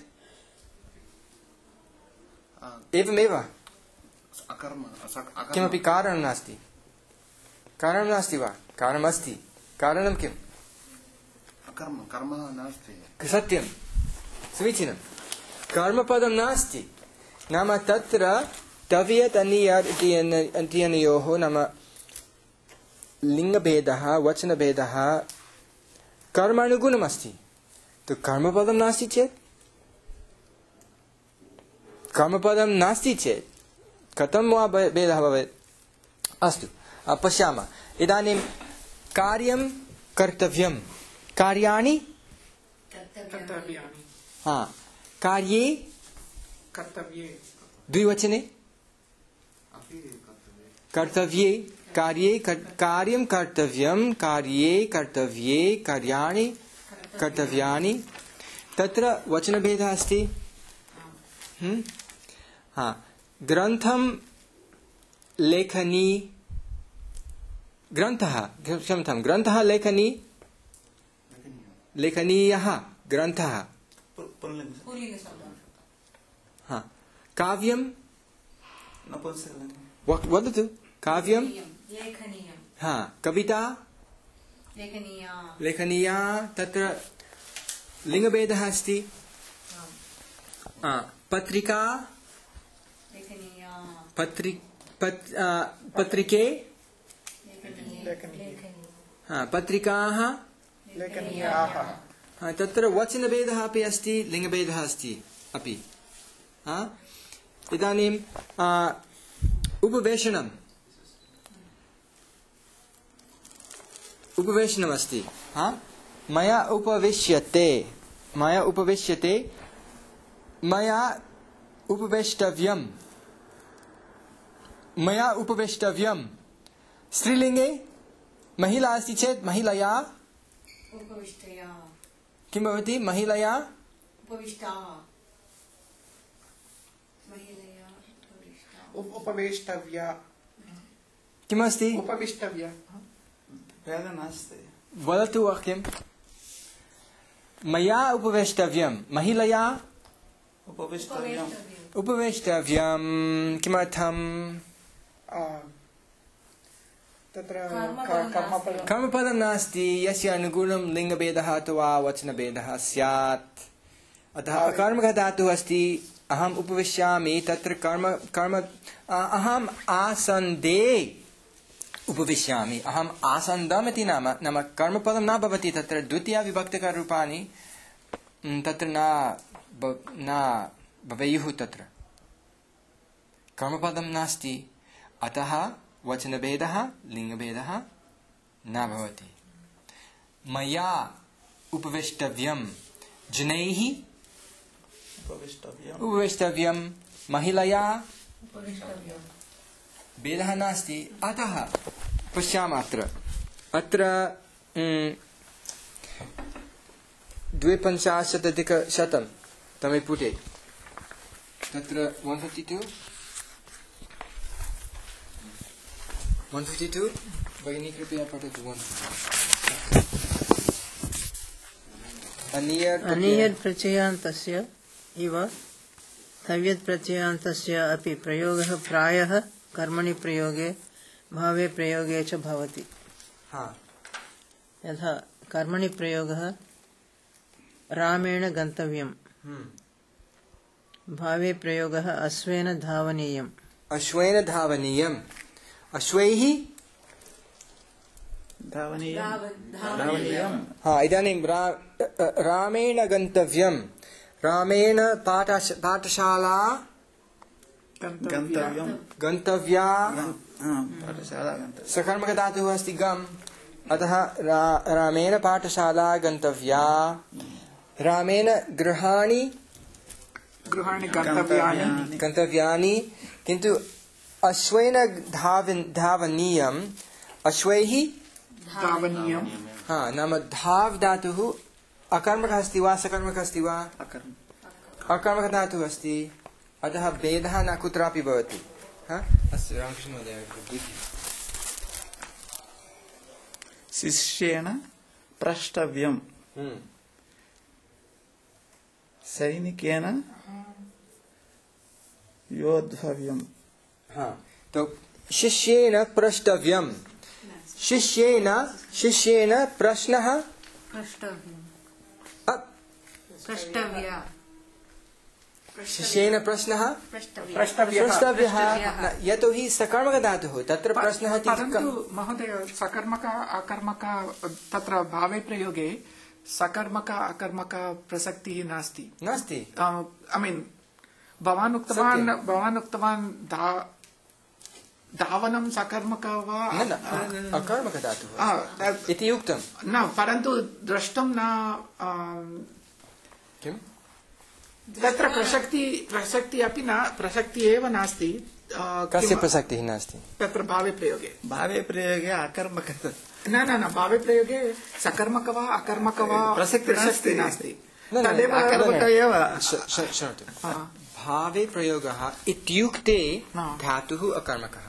A: एवमेव
E: अकर्म असक्- अकर्म-
A: किमपि कारणं नास्ति। कारणं नास्ति वा? कारणमस्ति। कारणं किम्?
E: अकर्म कर्म नास्ति।
A: सत्यं, समीचीनं। कर्मपदं नास्ति नाम तत्र तव्यत् अनियर् इत्यनयोः नाम लिङ्गभेदः वचनभेदः कर्मानुगुणमस्ति तो कर्मपदं नास्ति चेत् कर्मपदं नास्ति चेत् कथं वा भेदः भवेत् अस्तु पश्यामः इदानीं कार्यं कर्तव्यं कार्याणि
C: कर्तव्यानि
A: हा कार्ये
C: कर्तव्ये
A: द्विवचने कर्तव्ये कार्ये कार्यं कर्तव्यं कार्ये कर्तव्ये कार्याणि कर्तव्यानि तत्र वचनभेदः अस्ति हम्म हा ग्रन्थं लेखनी ग्रन्थः क्षम्यतां ग्रन्थः लेखनी लेखनीयः ग्रन्थः हा काव्यं वदतु काव्यं हा कविता लेखनीया तत्र लिङ्गभेदः अस्ति पत्रिका पत्रि पत्रिके पत्रिकाः
C: लेखनीयाः
A: तत्र वचनभेदः अपि अस्ति लिङ्गभेदः अस्ति अपि इदानीं उपवेशनम् उपवेशनमस्ति मया उपविश्यते मया उपविश्यते मया उपवेष्टव्यं मया उपवेष्टव्यं स्त्रीलिङ्गे महिला अस्ति चेत् महिलया किं भवति महिलया
C: उपवेष्टव्या
A: किमस्ति
C: उपविष्टव्या भेदः नास्ति
A: वदतु वाक्यं मया उपवेष्टव्यं महिलया
C: उपविष्टव्यम्
A: उपवेष्टव्यं किमर्थं
C: तत्र कर्मपदं
A: कर्मपदं नास्ति यस्य अनुगुणं लिङ्गभेदः अथवा वचनभेदः स्यात् अतः अकर्मकः धातुः अस्ति अहम् उपविश्यामि तत्र कर्म कर्म अहम् आसन्दे उपविश्यामि अहम् आसन्दम् इति नाम नाम कर्मपदं न भवति तत्र द्वितीयाविभक्तिकरूपाणि तत्र न न भवेयुः तत्र कर्मपदं नास्ति अतः वचनभेदः लिङ्गभेदः न भवति मया उपवेष्टव्यं जनैः उपवेष्टव्यं महिलया भेदः नास्ति अतः पश्यामः अत्र अत्र द्विपञ्चाशदधिकशतं तमे पुटे तत्र one fifty-two one fifty-two भगिनी कृपया पठतु one
G: अनियत् प्रत्ययान्तस्य इव तव्यत् प्रत्ययान्तस्य अपि प्रयोगः प्रायः कर्मणि प्रयोगे भावे प्रयोगे च भवति यथा कर्मणि प्रयोगः रामेण गन्तव्यं भावे प्रयोगः अश्वेन धावनीयम्
A: अश्वेन धावनीयम् अश्वैः
C: धावनीयं
A: हा इदानीं रामेण गन्तव्यं रामेण पाठशाला
C: गन्तव्यं
A: गन्तव्या
C: पाठशाला
A: सकर्मकः धातुः अस्ति गम् अतः रामेण पाठशाला गन्तव्या रामेण गृहाणि
C: गृहाणि गन्तव्यानि
A: गन्तव्यानि किन्तु अश्वेन धावनीयम् अश्वैः
C: धावनीयं
A: हा नाम धाव् धातुः अकर्मकः अस्ति वा सकर्मकः अस्ति वा अकर्मकः धातुः अस्ति अतः भेदः न कुत्रापि भवति अस्तु रामकृष्णमहोदय
D: शिष्येण प्रष्टव्यं सैनिकेन योद्धव्यं
A: तो शिष्येन प्रष्टव्यं शिष्येन शिष्येन प्रश्नः शिष्येन प्रश्नः
C: प्रष्टव्यः
A: प्रष्टव्यः न, यतोहि सकर्मकधातुः तत्र प्रश्नः इति
C: परन्तु महोदय सकर्मक अकर्मक तत्र भावे प्रयोगे सकर्मक अकर्मक प्रसक्तिः नास्ति
A: नास्ति
C: ऐ मीन् भवान् उक्तवान् भवान् उक्तवान् धा धावनं सकर्मक वा
A: न न अकर्मकधातुः
C: आ,
A: इति उक्तं
C: न परन्तु द्रष्टुं न आम्,
A: किम्
C: तत्र प्रसक्ति प्रसक्ति अपि न प्रसक्ति एव नास्ति आ,
A: कस्य
C: किं-
A: प्रसक्तिः नास्ति
C: तत्र भावे प्रयोगे
D: भावे प्रयोगे अकर्मक
C: न न न भावे प्रयोगे सकर्मक वा अकर्मक वा
D: प्रसक्ति नास्ति।
C: नास्ति
A: न, न,
C: तदेव
D: अकर्मक एव
A: श- श- शृणोतु
C: हा,
A: भावे प्रयोगः इत्युक्ते
C: हा।
A: धातुः अकर्मकः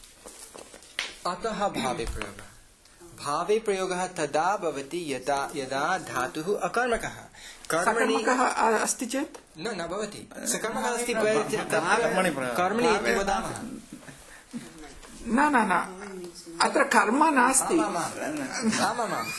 A: अतः भावे प्रयोगः भावे प्रयोगः तदा भवति यदा यदा धातुः अकर्मकः कर्मणि
C: सकर्मकः आ- अस्ति चेत्
A: न न भवति सकर्मकः अस्ति तत्र
E: कर्मणि प्रयोगः।
A: कर्मणि इति वदामः
C: न न न अत्र कर्म नास्ति
A: आमामाम्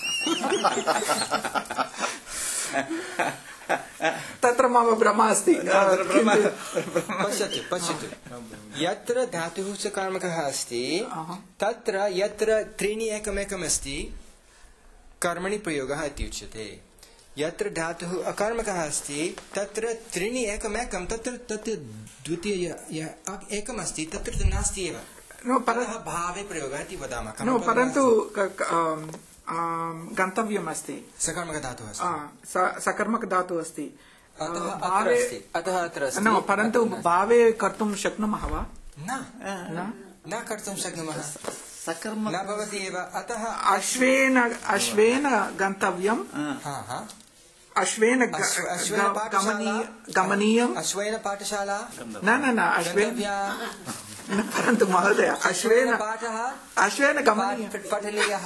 C: तत्र मम भ्रमः अस्ति
A: पश्यतु पश्यतु यत्र धातुः सकर्मकः अस्ति तत्र यत्र त्रीणि एकमेकम् अस्ति कर्मणि प्रयोगः इति उच्यते यत्र धातुः अकर्मकः अस्ति तत्र त्रीणि एकमेकं तत्र तत् द्वितीय यः एकम् अस्ति तत्र तु नास्ति एव
C: नो पर-
A: अतः भावे प्रयोगः इति वदामः
C: नो परन्तु क- क- आम्, आम्, गन्तव्यम् अस्ति
A: सकर्मकधातुः अस्ति
C: आ, स- सकर्मक धातुः अस्ति
A: अतः
C: आ,
A: अत्र
C: भावे
A: अस्ति अतः अत्र अस्ति
C: न परन्तु भावे कर्तुं शक्नुमः वा
A: न
C: न
A: न कर्तुं शक्नुमः
D: सकर्मक
A: न भवति एव अतः
C: अश्वेन अश्वेन गन्तव्यं
A: हा हा
C: अश्वेन ग-
A: अश्व- अश्वेन
C: ग-
A: पाठशाला
C: गमनीय- गमनीयम्
A: अश्वेन पाठशाला
C: न न न अश्वेन
A: गन्तव्या
C: न, परन्तु महोदय अश्वेन
A: पाठः
C: अश्वेन गमनीयम्
A: पाठ- पठनीयः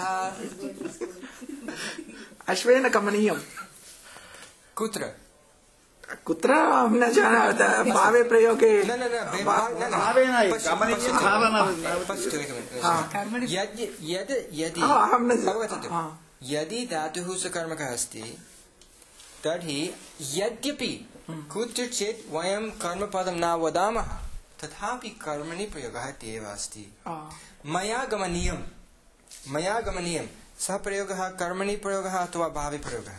C: अश्वेन गमनीयम्
A: कुत्र
C: कुत्र अहं न जानामि भावे प्रयोगे
A: न न न बे- न, न।
D: भावेन
A: पश्य-
D: गमनीयं
A: पश्यतु।
D: भावना
A: पश्यतु एकमिनिट्।
C: हा।
A: यद् यद् यदि
C: हा, अहं न-
A: अवगच्छतु।
C: हा।
A: यदि धातुः सकर्मकः अस्ति तर्हि यद्यपि कुत्रचित् वयं कर्मपदं न वदामः तथापि कर्मणि प्रयोगः इत्येव अस्ति
C: आ,
A: मया गमनीयं मया गमनीयं सः प्रयोगः कर्मणि प्रयोगः अथवा भावे प्रयोगः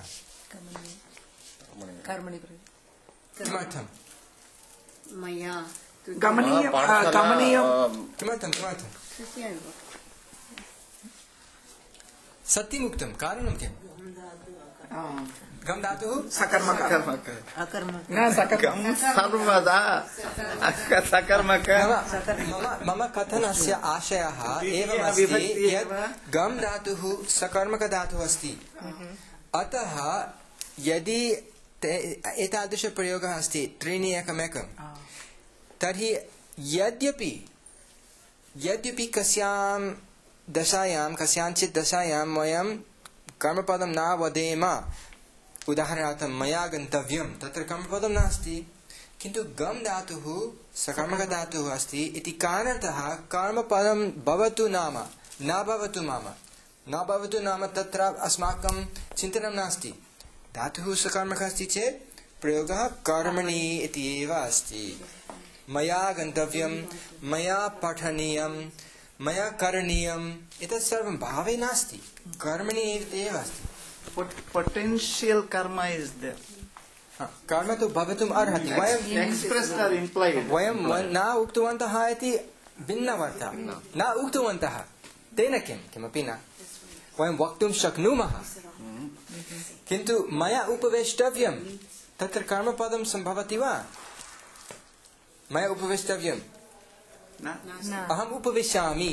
F: कर्मणि प्रयोग
A: किमर्थं
B: मया तु
C: गमनीयं आ, गमनीयं
A: किमर्थं किमर्थं
B: तस्यैव।
A: सत्यमुक्तं कारणं किम्
C: आ,
A: गम धातुः
C: सकर्मक
G: अकर्मक
C: न सकर्मक
D: सर्वदा सकर्मक
A: मम मम कथनस्य आशयः एवमस्ति
D: विभक्तिः
A: यत् गम धातुः सकर्मकधातुः अस्ति अतः यदि ते- एतादृशप्रयोगः अस्ति त्रीणि एकमेकं तर्हि यद्यपि यद्यपि कस्यां दशायां कस्याञ्चित् दशायां वयं कर्मपदं न वदेम उदाहरणार्थं मया गन्तव्यं तत्र कर्मपदं नास्ति किन्तु गम धातुः सकर्मकधातुः अस्ति इति कारणतः कर्मपदं भवतु नाम न भवतु नाम न भवतु नाम तत्र अस्माकं चिन्तनं नास्ति धातुः सकर्मकः अस्ति चेत् प्रयोगः कर्मणि इति एव अस्ति मया गन्तव्यं मया पठनीयं मया करणीयम् एतत् सर्वं भावे नास्ति कर्मणि एव अस्ति
D: potential karma is there.
A: हा, कर्म तु भवितुम् अर्हति वयं
D: Expressed or implied.
A: वयं न उक्तवन्तः इति भिन्नवार्ता न उक्तवन्तः तेन किं किमपि न वयं वक्तुं शक्नुमः किन्तु मया उपवेष्टव्यं तत्र कर्मपदं सम्भवति वा मया उपवेष्टव्यं अहम् उपविशामि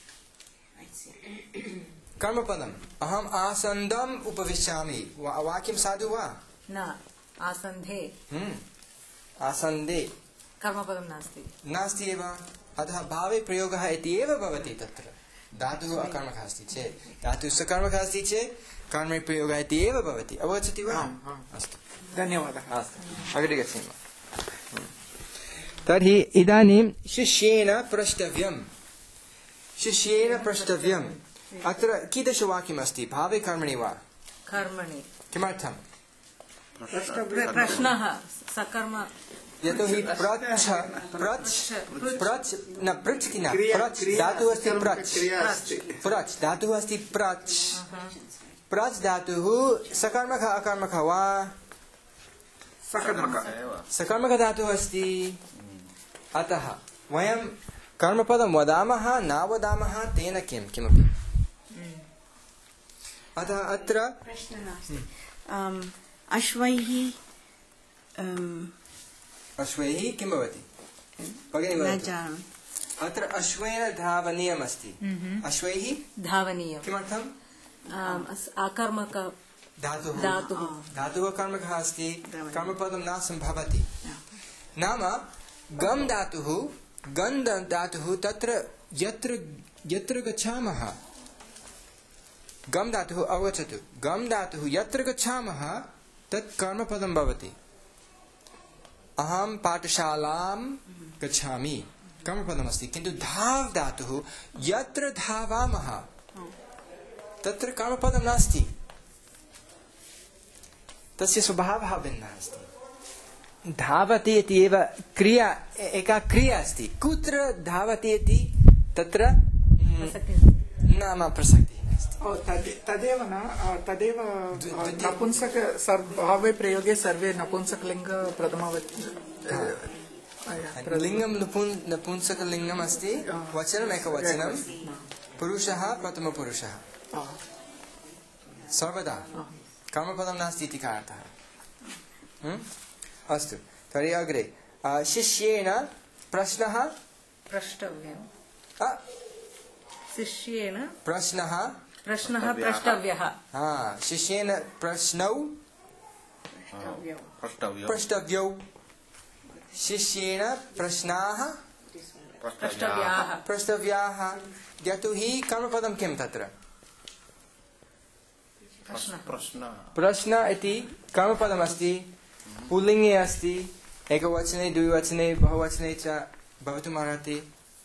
A: कर्मपदम् अहम् आसन्दम् उपविशामि वा- वाक्यं साधु वा
F: न आसन्धे
A: हम्म, आसन्दे
F: कर्मपदं नास्ति
A: नास्ति एव अतः भावे प्रयोगः इति एव भवति तत्र धातुः अकर्मकः अस्ति चेत् धातुः सकर्मकः अस्ति चेत् कर्मणि प्रयोगः इति एव भवति अवगच्छति वा अस्तु
C: धन्यवादः
A: अस्तु अग्रे गच्छेम तर्हि इदानीं शिष्येन प्रष्टव्यं शिष्येन प्रष्टव्यम् अत्र कीदृशवाक्यमस्ति भावे कर्मणि वा
F: कर्मणि
A: किमर्थं
F: प्र- प्रश्नः सकर्म
A: यतोहि प्रच्छ प्रच्छ प्रच्छ न पृच्छ इति न प्रच्छ धातुः अस्ति प्रच्छ प्रच्छ धातुः अस्ति प्रच्छ प्रच्छ धातुः सकर्मकः अकर्मकः वा
C: सकर्मकः
A: सकर्मकः धातुः अस्ति अतः वयं कर्मपदं वदामः न वदामः तेन किं किमपि अतः अत्र
B: प्रश्नः नास्ति अश्वैः
A: अश्वैः किं भवति भगिनी
B: न
A: वदतु
B: जानामि
A: अत्र अश्वेन धावनीयम् अस्ति अश्वैः
F: धावनीयम्
A: किमर्थम्
F: आम्, अस्- आकर्मक
A: धातुः
F: धातुः
A: धातुः कर्मकः अस्ति कर्मपदं न सम्भवति नाम गम धातुः गन् धातुः तत्र यत्र यत्र गच्छामः गम धातुः अवगच्छतु गम धातुः यत्र गच्छामः तत् कर्मपदं भवति अहं पाठशालां गच्छामि कर्मपदमस्ति किन्तु धाव धातुः यत्र धावामः तत्र कर्मपदं नास्ति तस्य स्वभावः भिन्नः अस्ति धावति इति एव क्रिया एका क्रिया अस्ति कुत्र धावति इति तत्र नाम प्रसक्तिः
C: ओ, तदे- तदेव न अ, तदेव अ, नपुंसक सर्व- भावे प्रयोगे सर्वे नपुंसकलिङ्ग प्रथमवचन
A: लिङ्गं नपुंसकलिङ्गम् अस्ति वचनम् एकवचनं पुरुषः प्रथमपुरुषः सर्वदा कर्मपदं नास्ति इति कारणतः अस्तु तर्हि अग्रे शिष्येण प्रश्नः
F: प्रष्टव्यम्
A: अ,
F: शिष्येन
A: प्रश्नः
F: प्रश्नः प्रष्टव्यः
A: हा शिष्येन प्रश्नौ
E: प्रष्टव्यो
A: प्रष्टव्यौ शिष्येन प्रश्नाः
F: प्रष्टव्याः
A: प्रष्टव्याः यतोहि कर्मपदं किं तत्र
E: प्रश्न
A: प्रश्न इति कर्मपदमस्ति पुल्लिङ्गे अस्ति एकवचने द्विवचने बहुवचने च भवितुमर्हति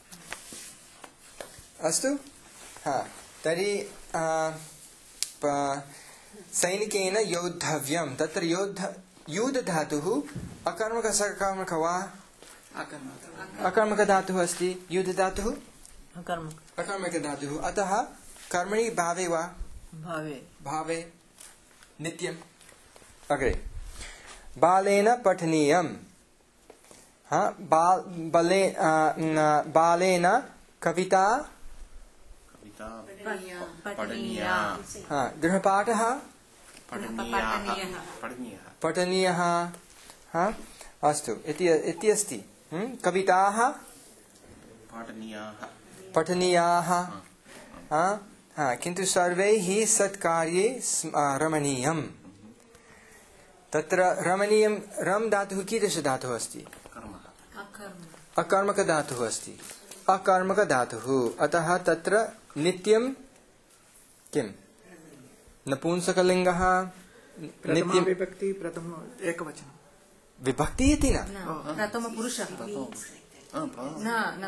A: अस्तु हा तर्हि आ, प- सैनिकेन योद्धव्यं तत्र योद्ध युद्धधातुः अकर्मकः सकर्मकः वा अकर्मकधातुः अस्ति युद्धधातुः
G: अकर्मक
A: अकर्मकधातुः अतः कर्मणि भावे वा
G: भावे
A: भावे नित्यम् अग्रे बालेन पठनीयम् हाँ बाल बले आ, न, बालेन कविता
E: कविता
F: पठनीया
A: हाँ गृहपाठः
E: पठनीयः पठनीयः
A: पठनीयः हाँ अस्तु इति इति अस्ति हम्म, कविताः
E: पाठनीयाः
A: पठनीयाः हाँ हाँ किन्तु सर्वैः सत्कार्ये स्म- आ, रमणीयम् तत्र रमणीयं रम धातुः कीदृशधातुः अस्ति
E: कर्मः
A: अकर्मकधातुः अस्ति अकर्मकधातुः अतः तत्र नित्यं किं नपुंसकलिङ्गः
C: प्रथमा
A: नित्यं
C: विभक्ति प्रथम एकवचनं
A: विभक्ति इति न
F: प्रथमपुरुषः न न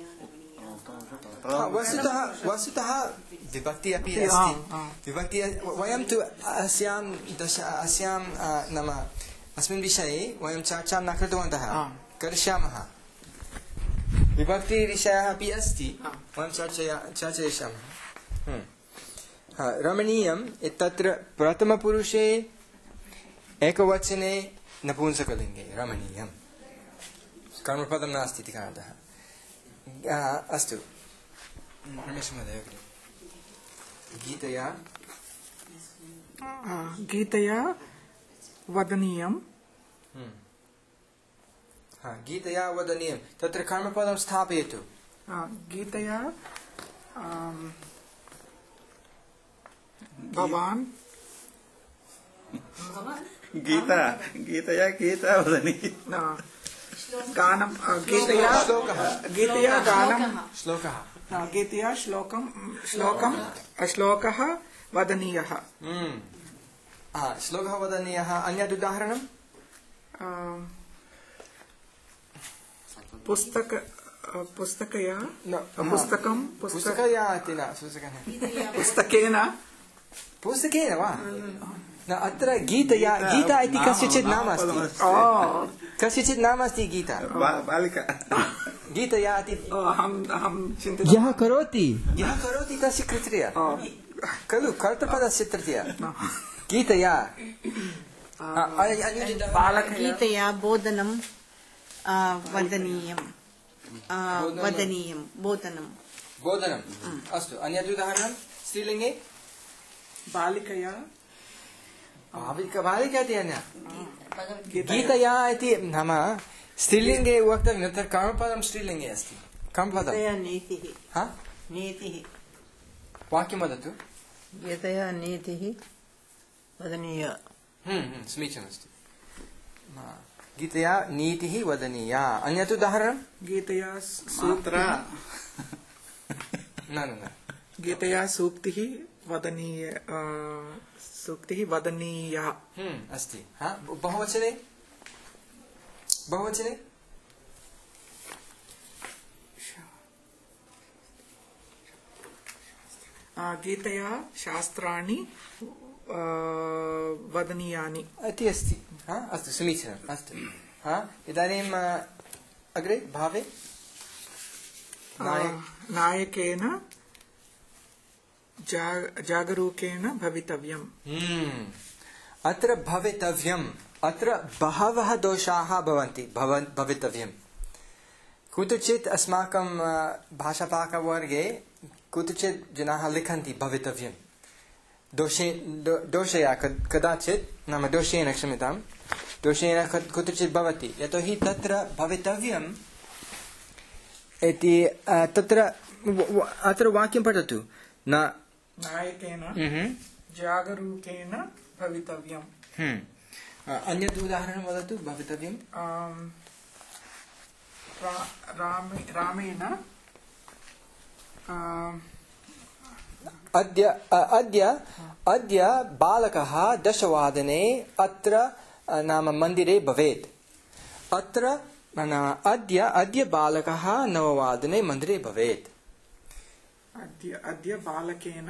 A: हाँ, वस्तुतः वस्तुतः विभक्ति अपि अस्ति
C: हाँ, हाँ।
A: विभक्ति वयं तु अस्यां दश अस्यां आ, नाम अस्मिन् विषये वयं चर्चां न कृतवन्तः
C: हाँ।
A: करिष्यामः विभक्तिविषयः अपि अस्ति
C: हाँ।
A: वयं चर्चया चर्चयिष्यामः हम्म। हाँ, रमणीयम् तत्र प्रथमपुरुषे एकवचने नपुंसकलिङ्गे रमणीयं कर्मपदं नास्ति इति कारणतः आ, अस्तु रमेशमहोदय अग्रे गीतया
C: अ, गीतया वदनीयं
A: हा गीतया वदनीयं तत्र कर्मपदं स्थापयतु
C: अ, गीतया आम्, भवान्
D: गीता गीतया गीता वदनी
C: न, गानं अ, गीतया
A: श्लोकः
C: गीतया गानं
A: श्लोकः
C: अ, गीतया श्लोकं श्लोकं श्लोकः वदनीयः
A: हम्म। हा श्लोकः वदनीयः अन्यत् उदाहरणं
C: आम्, पुस्तक अ, पुस्तकया
A: न,
C: पुस्तकं पुस्तक
A: पुस्तकया इति न पुस्तकः न।
C: पुस्तकेन
A: पुस्तकेन वा न अत्र गीतया गीता इति कस्यचित् नाम अस्ति कस्यचित् नाम अस्ति गीता
D: बालिका
A: गीतया इति
C: अहम् अहं चिन्तितवान्
A: यः करोति यः करोति तस्य तृतीया खलु कर्तृपदस्य तृतीया गीतया
B: गीतया बोधनं वदनीयं वदनीयं बोधनं
A: बोधनम् अस्तु अन्यत् उदाहरणं स्त्रीलिङ्गे
C: बालिकया
A: बालिका बालिका इति अन्य गीतया इति नाम स्त्रीलिङ्गे वक्तव्यं तत्र कर्मपदं स्त्रीलिङ्गे अस्ति कर्मपदं
G: नीतिः
A: हा
G: नीतिः
A: वाक्यं वदतु
G: यतया नीतिः वदनीया
A: समीचीनमस्ति गीतया नीतिः वदनीया अन्यत् उदाहरणं
C: गीतया
D: मात्रा
A: न न न
C: गीतया सूक्तिः वदनीय सूक्तिः वदनीया
A: अस्ति हा बहुवचने बहुवचने
C: गीतया शास्त्राणि वदनीयानि
A: इति अस्ति हा अस्तु समीचीनम् अस्तु हा इदानीम् अग्रे भावे
C: नायकेन जागरूकेण भवितव्यम्
A: अत्र भवितव्यम् अत्र बहवः दोषाः भवन्ति भवितव्यम् कुत्रचित् अस्माकं भाषापाकवर्गे कुत्रचित् जनाः लिखन्ति भवितव्यम् दोषे दोषया कदाचित् नाम दोषेण क्षम्यतां दोषेण कुत्रचित् भवति यतोहि तत्र भवितव्यम् इति तत्र अत्र वाक्यं पठतु न
C: नायकेन जागरूकेन भवितव्यम्
A: अन्यत् उदाहरणं वदतु भवितव्यं
C: रामेण
A: अद्य अद्य अद्य बालकः दशवादने अत्र नाम मन्दिरे भवेत् अत्र अद्य अद्य बालकः नववादने मन्दिरे भवेत्
C: अद्य अद्य बालकेन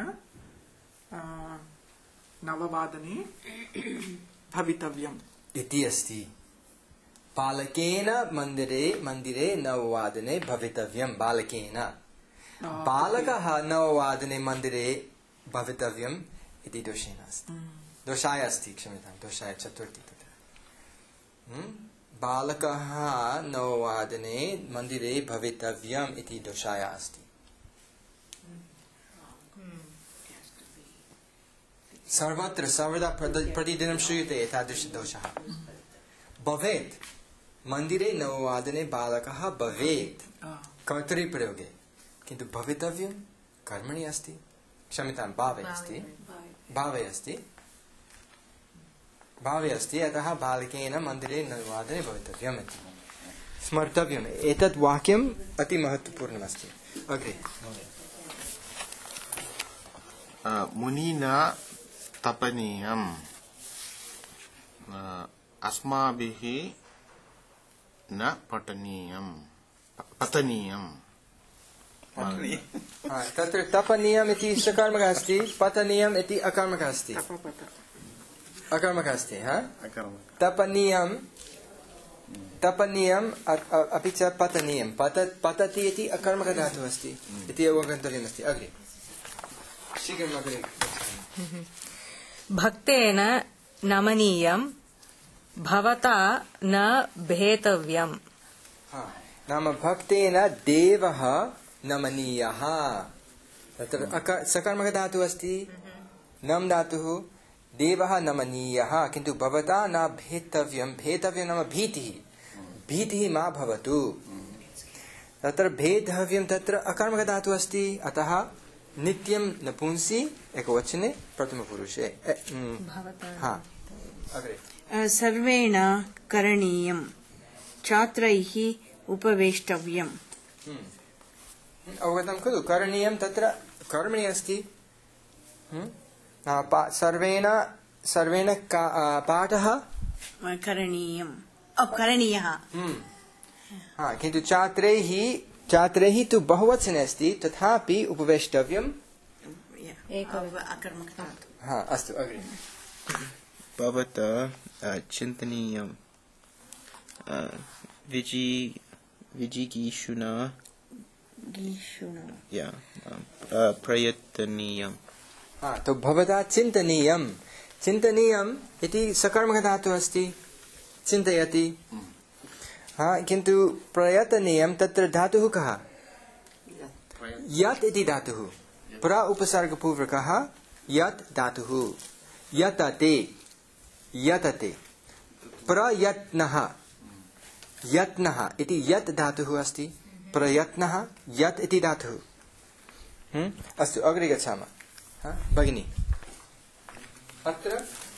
C: नववादने भवितव्यम्
A: इति अस्ति बालकेन मन्दिरे मन्दिरे नववादने भवितव्यं बालकेन बालकः नववादने मन्दिरे भवितव्यम् इति दोषेण अस्ति दोषाय अस्ति क्षम्यतां दोषाय चतुर्थी तत्र बालकः नववादने मन्दिरे भवितव्यम् इति दोषाय अस्ति सर्वत्र सर्वदा प्रतिदिनं श्रूयते एतादृशदोषः भवेत् मन्दिरे नववादने बालकः भवेत् कर्तरिप्रयोगे किन्तु भवितव्यं कर्मणि अस्ति क्षम्यतां भावे अस्ति भावे अस्ति भावे अस्ति अतः बालकेन मन्दिरे नववादने भवितव्यम् इति स्मर्तव्यम् एतत् वाक्यम् अति महत्वपूर्णमस्ति अग्रे
E: मुनिना तपनीयम् अस्माभिः न पठनीयम् पतनीयम्
A: तत्र तपनीयम् इति सकर्मकः अस्ति पतनीयम् इति अकर्मकः अस्ति अकर्मकः अस्ति हा तपनीयम् तपनीयम् अपि च पतनीयं पत पतति इति अकर्मकधातुः अस्ति इति अवगन्तव्यमस्ति अग्रे शीघ्रम् अग्रे
F: भक्तेन नमनीयं भवता न भेतव्यम्
A: नाम भक्तेन देवः नमनीयः तत्र सकर्मकधातुः अस्ति नम धातुः देवः नमनीयः किन्तु भवता न भेतव्यं भेतव्यं नाम भीतिः भीतिः मा भवतु तत्र भेतव्यं तत्र अकर्मकधातुः अस्ति अतः नित्यं नपुंसि एकवचने प्रथमपुरुषे हाँ अग्रे
B: सर्वेण करणीयं छात्रैः उपवेष्टव्यम्
A: अवगतं खलु करणीयं तत्र कर्मणि अस्ति सर्वेण सर्वेण पाठः
B: करणीयं करणीयः
A: हाँ किन्तु छात्रैः छात्रैः तु बहुवचने अस्ति तथापि उपवेष्टव्यम्
B: अकर्मकधातुः
A: हाँ अस्तु अग्रे
E: भवता चिन्तनीयं विजि विजिगीषुना या प्रयतनीयं।
A: हाँ, तो भवता चिन्तनीयं चिन्तनीयम् इति सकर्मक धातुः अस्ति, चिन्तयति। हाँ, किन्तु प्रयतनीयं तत्र धातुः कः? यत् इति धातुः, प्र उपसर्गपूर्वकः यत् धातुः, यतते यतते। प्रयत्नः यत्नः इति यत् धातुः अस्ति, प्रयत्नः यत् इति धातुः। हम्म अस्तु, अग्रे गच्छामः। हाँ, भगिनी अत्र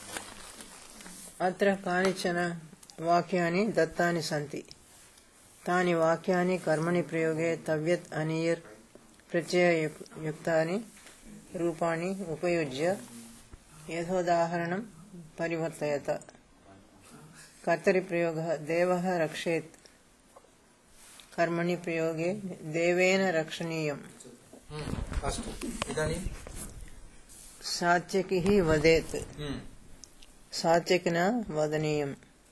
G: अत्र कानिचन वाक्यानि दत्तानि सन्ति। तानि वाक्यानि कर्मणि प्रयोगे तव्यत् अनीयर् प्रत्यययुक्तानि रूपाणि उपयुज्य यथोदाहरणं परिवर्तयत। कर्तरिप्रयोगः देवः रक्षेत्, कर्मणि प्रयोगे देवेन रक्षणीयम्।
A: अस्तु, इदानीं
G: सात्यकिः वदेत्, सात्यकिना वदनीयम्।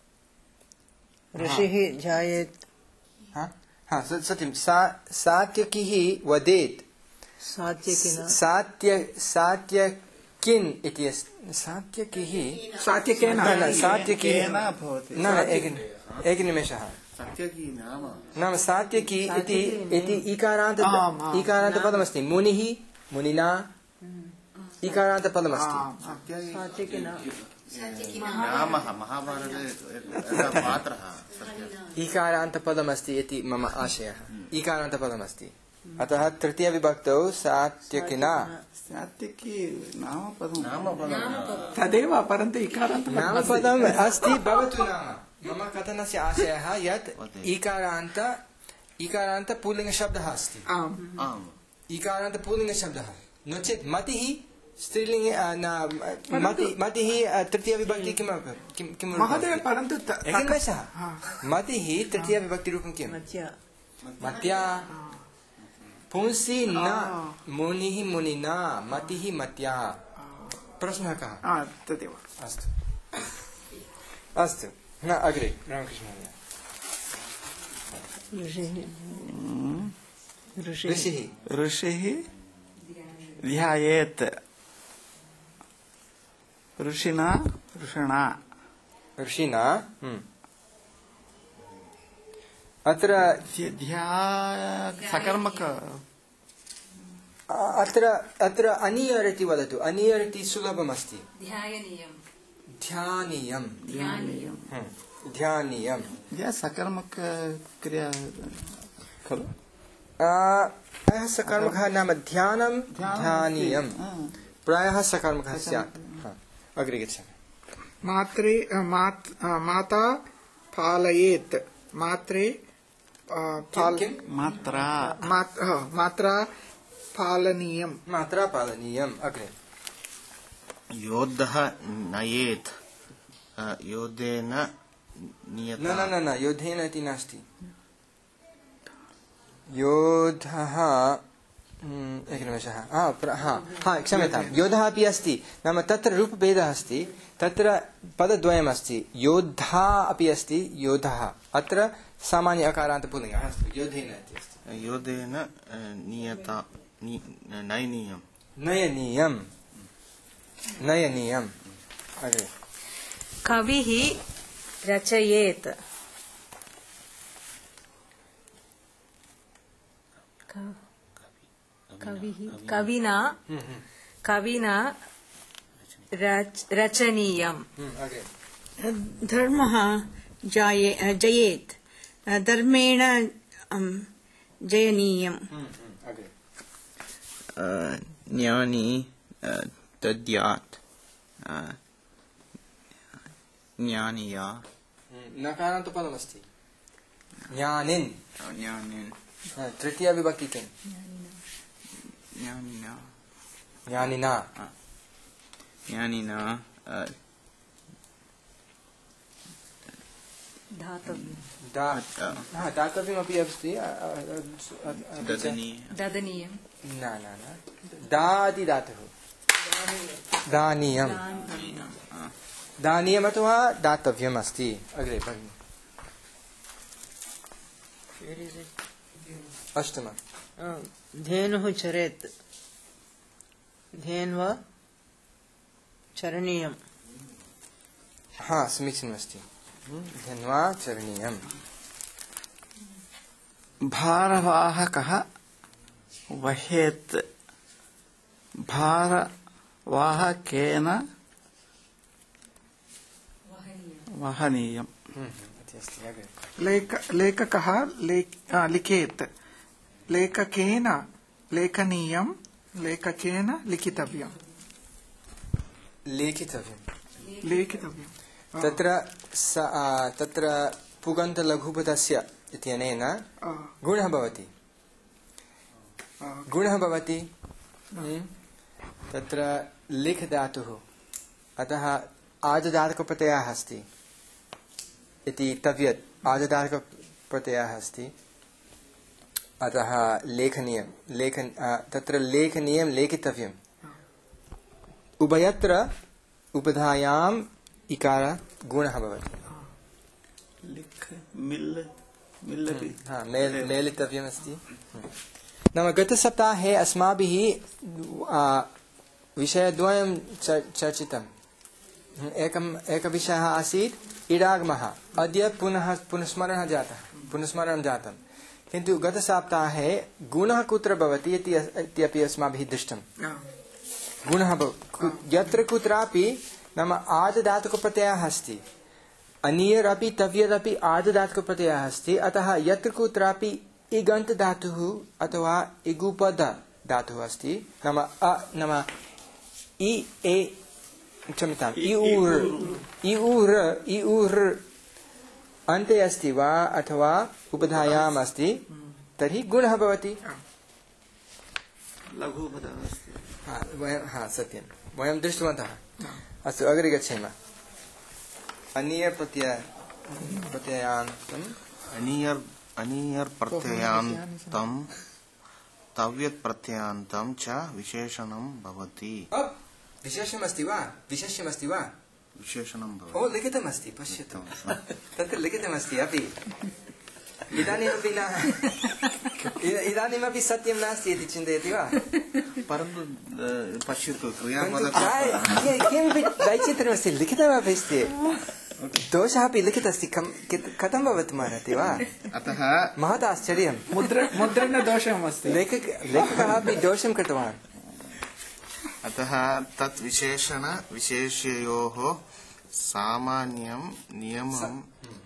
G: ऋषिः जायेत्,
A: हाँ हाँ सत्यं, सा सात्यकिः वदेत्,
G: सात्यकिना
A: सात्य सात्यकिन् इति अस्ति। सात्यकिः
C: सात्यकेन
A: न न सात्यकिः
D: न भवति।
A: न न एक एकनिमेषः।
D: सात्यकी नाम
A: नाम सात्यकी इति इति इकारान्त
C: आम्, आम्।
A: इकारान्तपदमस्ति। मुनिः मुनिना इकारान्तपदमस्ति।
G: सात्यकिना
E: नामः महाभारते पात्रः
A: इकारान्तपदमस्ति इति मम आशयः। इकारान्तपदमस्ति, अतः तृतीयविभक्तौ सात्यकिना।
D: सात्यकी नाम पदं
C: तदेव, परन्तु इकारान्त
A: नामपदम् अस्ति, भवतु नाम। मम कथनस्य आशयः यत् इकारान्त इकारान्त पुल्लिङ्गशब्दः अस्ति।
C: आम्
E: आम्
A: इकारान्त पुल्लिङ्गशब्दः, नो चेत् मतिः स्त्रीलिङ्गे न मति मतिः तृतीयविभक्ति किं किं किं
C: महोदय, परन्तु त-
A: एकनिमेषः। मतिः तृतीयविभक्तिरूपं किं?
G: मत्या
A: मत्या। पुंसि न मुनिः मुनिना, मतिः मत्या। प्रश्नः कः?
C: आ, तदेव।
A: अस्तु अस्तु, न अग्रे रामकृष्ण महोदय।
G: ऋषिः ऋषिः
A: ऋषिः
D: ऋषिः ध्यायेत्, ऋषिणा ऋषिणा
A: ऋषिणा। हम्म। अत्र
D: ध्या सकर्मक
A: अत्र अत्र अनियर् इति वदतु। अनियर् इति सुलभमस्ति।
F: ध्यायनीयम्
A: ध्यानीयम् हम्म, ध्यानीयम्।
D: ध्या सकर्मक क्रिया खलु।
A: प्रायः सकर्मकः नाम ध्यानं ध्यानीयम्, प्रायः सकर्मकः स्यात्। हाँ, अग्रे गच्छामः।
C: मात्रे मात् माता पालयेत्, मात्रे पाल
A: किं?
D: मात्रा
C: मात्- हा, मात्रा पालनीयम्।
A: मात्रा पालनीयम्। अग्रे
E: योद्धः नयेत्, योद्धेन
A: न
E: नियता।
A: न न न योद्धेन इति नास्ति। योद्धः हम्म, एकनिमेषः। हा प्र- हा हा क्षम्यतां, योद्धः अपि अस्ति, नाम तत्र रूपभेदः अस्ति। तत्र पदद्वयमस्ति, योद्धा अपि अस्ति, योद्धः। अत्र सामान्य अकारान्त पुल्लिङ्गः अस्ति, योद्धेन इति अस्ति।
E: योद्धेन नियता नि- नयनीयम्।
A: नयनीयम् नयनीयम्। अग्रे
F: कविः रचयेत्, कविः कविना कविना रच- रचनीयम्।
A: हम्म, अग्रे
B: धर्मः जाये जयेत्, धर्मेण अम्, जयनीयम्।
A: हम्म, हम्म, अग्रे
E: ज्ञानी दद्यात्, ज्ञानीया
A: हम्म, नकारान्तपदमस्ति। ज्ञानिन्।
E: ज्ञानिन्
A: हा, तृतीयविभक्ति किम्?
E: ज्ञानिना
A: ज्ञानिना।
E: ज्ञानिना
F: दातव्यम्
A: दा- हा, दातव्यमपि अस्ति। अ- अ- अ- अ-
E: ददनीय
F: ददनीयम्
A: न न न दाति धातुः, दानीयम् दानीयम् अथवा दातव्यम् अस्ति। अग्रे भगिनि अष्टम
G: धेनुः चरेत् धेन्वा चरणीयम्।
A: हा समीचीनमस्ति। धेन्वा चरणीयम्।
D: भारवाहकः वहेत् भारवाहकेन वहनीयम्।
C: लेख लेखकः लिखेत् लेखकेन लेखनीयं लेखकेन लिखितव्यं।
A: लेखितव्यं
C: लेखितव्यं
A: तत्र तत्र पुगन्तलघुपदस्य इत्यनेन गुणः भवति। गुणः भवति तत्र लिख धातुः अतः आजदातकप्रत्ययः अस्ति इति तव्यत् आजदातकप्रत्ययः अस्ति अतः लेखनीयं लेखन तत्र लेखनीयं लेखितव्यम्। उभयत्र उपधायाम् इकार गुणः भवति।
D: लिख मिल मिलति
A: हा मेल मेलितव्यमस्ति। नाम गतसप्ताहे अस्माभिः विषयद्वयं चर्चितम्। एकम् एकविषयः आसीत् इडागमः। अद्य पुनः पुनस्मरणः जातः पुनस्मरणं जातं किन्तु गतसप्ताहे गुणः कुत्र भवति इत्यपि अस्माभिः दृष्टम्। गुणः यत्र कुत्रापि नाम आददातुकप्रत्ययः अस्ति अनियर् अपि तव्यदपि आददातुकप्रत्ययः अस्ति अतः यत्र कुत्रापि इगन्त धातुः अथवा इगुपद धातुः अस्ति नाम अ नाम इ ए क्षम्यताम् इउर् इउर् इउर् अन्ते अस्ति वा अथवा उपधायाम् अस्ति तर्हि गुणः भवति।
D: लघुपदमस्ति।
A: हा वयं हा सत्यं वयं दृष्टवन्तः। अस्तु अग्रे गच्छेम। अनियर् प्रत्यय प्रत्ययान्तम्
E: अनियर् अनियर् प्रत्ययान्तं तव्यत् प्रत्ययान्तं च विशेषणं भवति।
A: विशेषमस्ति वा विशेष्यमस्ति वा
E: विशेषणं
A: ओ
E: भवति।
A: लिखितमस्ति पश्यतु तत्र लिखितमस्ति अपि इदानीमपि न इदानीमपि सत्यं नास्ति इति चिन्तयति वा
E: परन्तु पश्यतु क्रियापद
A: किमपि वैचित्र्यमस्ति लिखितमपि अस्ति दोषः अपि लिखितः अस्ति कथं भवितुमर्हति वा
E: अतः
A: महत् आश्चर्यं
C: मुद्र मुद्रणदोषम् अस्ति।
A: लेखक लेखकः अपि दोषं कृतवान्।
E: अतः तत् विशेषण विशेष्ययोः सामान्यं नियमम्